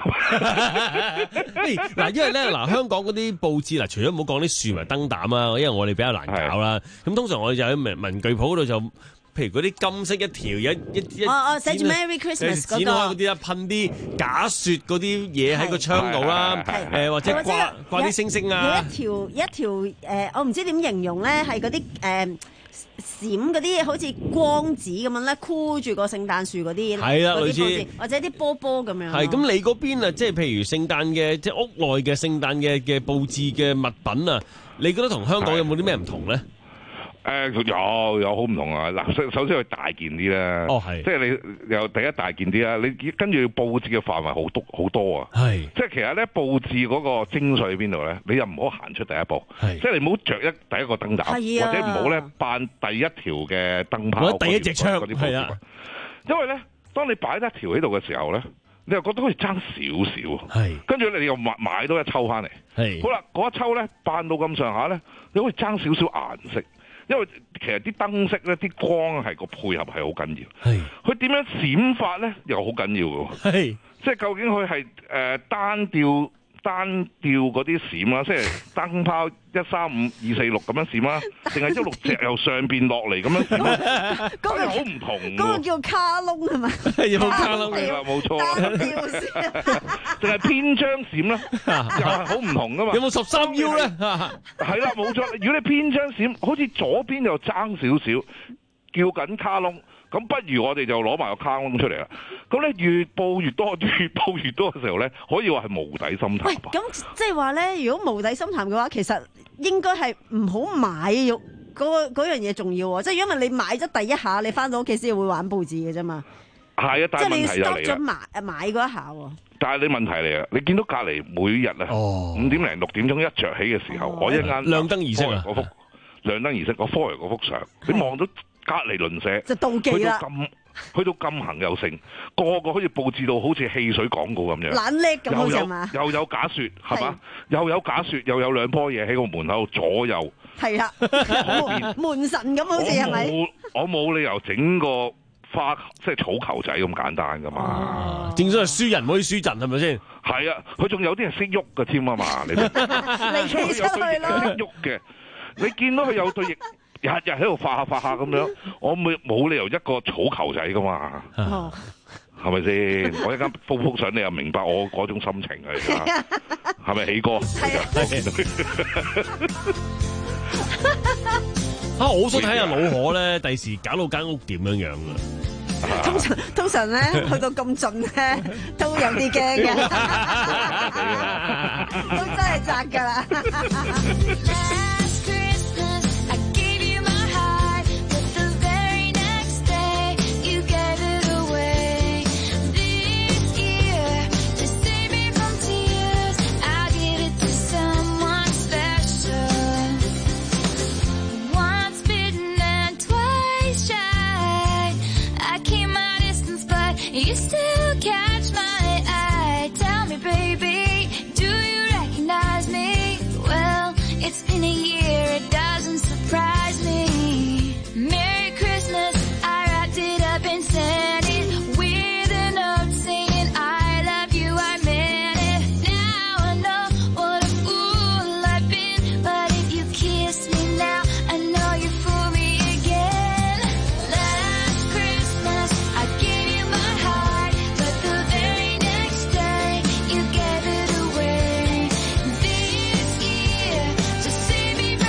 嗱，因為咧嗱，香港嗰啲佈置嗱，除咗唔好講啲樹埋燈膽啊，因為我哋比較難搞啦。咁通常我哋就喺文文具鋪嗰度就，譬如嗰啲金色一條一一一， 哦哦，寫住 Merry Christmas 嗰個， 剪開嗰啲啊，噴啲假雪嗰啲嘢喺個窗度啦，誒或者掛掛啲星星啊， 有一條一條誒，我唔知點形容咧，係嗰啲誒。閃嗰啲好似光子咁樣咧，箍住個聖誕樹嗰啲， 係啊，類似或者啲波波咁樣。 係咁，你嗰邊啊，即係譬如聖誕嘅，即係屋內嘅聖誕嘅嘅佈置嘅物品啊，你覺得同香港有冇啲咩唔同咧？ 誒、呃、有有好唔同啊！嗱，首先佢大件啲啦， 哦係， 即係你又第一大件啲啦，你跟住佈置嘅範圍好多好多啊， 係， 即係其實咧佈置嗰個精髓喺邊度咧？你又唔好行出第一步，係，即係你唔好着一第一個燈膽，或者唔好咧扮第一條嘅燈泡， 或者第一隻窗，係啊， 因為咧，當你擺一條喺度嘅時候咧，你又覺得好似爭少少，係，跟住你又買買多一抽翻嚟，係，好啦，嗰一抽咧扮到咁上下咧，你好似爭少少顏色。因為其實啲燈飾咧，啲光係個配合係好緊要。係佢點樣閃法咧，又好緊要嘅。係即係究竟佢係誒單調單吊嗰啲閃啦，即係燈泡一三五二四六咁樣閃啦，定係一六隻由上邊落嚟咁樣閃啦？嗰個好唔同。 嗰個叫卡窿係咪？ 有冇卡窿？ 係啦，冇錯啦。定係偏張閃啦，又係好唔同噶嘛？ 有冇十三腰咧？ 係啦，冇錯。如果你偏張閃，好似左邊又爭少少，叫緊卡窿。咁不如我哋就攞埋個卡窿出嚟啦。咁咧越報越多，越報越多嘅時候咧，可以話係無底深潭。 喂，咁即係話咧，如果無底深潭嘅話，其實應該係唔好買嗰嗰樣嘢重要喎。即係因為你買咗第一下，你翻到屋企先會玩報紙嘅啫嘛。 係啊，但係問題就嚟啦。即係你要 stop 咗買買嗰一下喎。但係你問題嚟啊！你見到隔離每日啊五點零六點鐘一着起嘅時候，我一間亮燈儀式啊， 嗰幅亮燈儀式個 follow 嗰幅相，你望到隔離鄰舍就妒忌啦。 去到咁行又盛，個個好似佈置到好似汽水廣告咁樣， 懶叻咁好似嘛？ 又有假雪係嘛？又有假雪，又有兩棵嘢喺個門口左右。 係啊，門神咁好似係咪？ 我冇理由整個花即係草球仔咁簡單噶嘛。 正所謂輸人唔可以輸陣係咪先？ 係啊，佢仲有啲人識喐嘅添啊嘛，你你企出去咯， 識喐嘅，你見到佢有對翼。日日喺度發下發下咁樣，我冇冇理由一個草球仔噶嘛？係咪先？我一間鋪鋪相，你又明白我嗰種心情啊？而家係咪喜哥？ 啊！我想睇下老可咧，第時搞到間屋點樣樣啊？ 通常通常咧，去到咁盡咧，都有啲驚嘅，都真係窄㗎啦。 You still catch my eye. Tell me, baby, do you recognize me? Well, it's been a year, it doesn't surprise me. Merry Christmas, I wrapped it up and sent it with a note saying I love you, I meant it. Now I know what a fool I've been, but if you kiss me now, I know you fool me again. Last Christmas, I gave you my Baby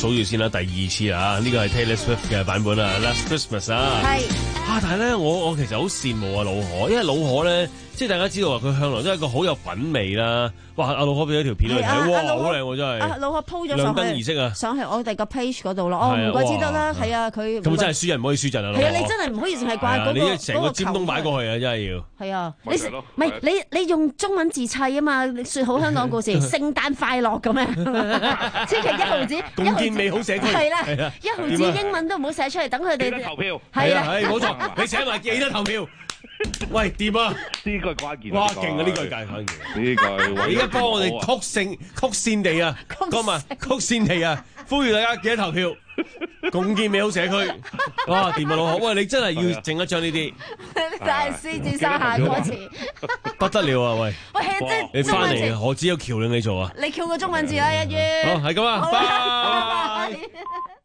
數住先啦，第二次啊，呢個係 Taylor Swift 嘅版本啊 ，Last Christmas 啊。 係啊，但係咧，我我其實好羨慕啊老何，因為老何咧，即係大家知道話佢向來都係一個好有品味啦。哇！阿老何俾咗條片嚟睇，哇，好靚喎真係。 阿老何 po 咗亮上去， 燈儀式啊， 上去我哋個 page 嗰度咯。哦，唔怪之得啦，係啊，佢咁真係輸人唔可以輸陣啊！ 係啊，你真係唔可以淨係掛嗰個你成個尖東擺過去啊，真係要。 係啊，你唔係你你用中文字砌啊嘛，你説好香港故事，聖誕快樂咁樣，千祈一毫子， 共建美好社區。 係啦，一毫子英文都唔好寫出嚟，等佢哋記得投票。 係啊， 係冇錯，你寫埋記得投票。喂，掂啊！ 呢個係關鍵。 哇，勁啊！呢個係關鍵。 呢個你而家幫我哋曲線曲線地啊，哥們曲線地啊，呼籲大家記得投票，共建美好社區。哇，掂啊老何！喂，你真係要整一張呢啲。 但係獅子山下歌詞。 不得了啊！喂。 喂，即係你翻嚟，我只有橋令你做啊。 你翹個中文字啦，一於。 好，係咁啊，拜拜。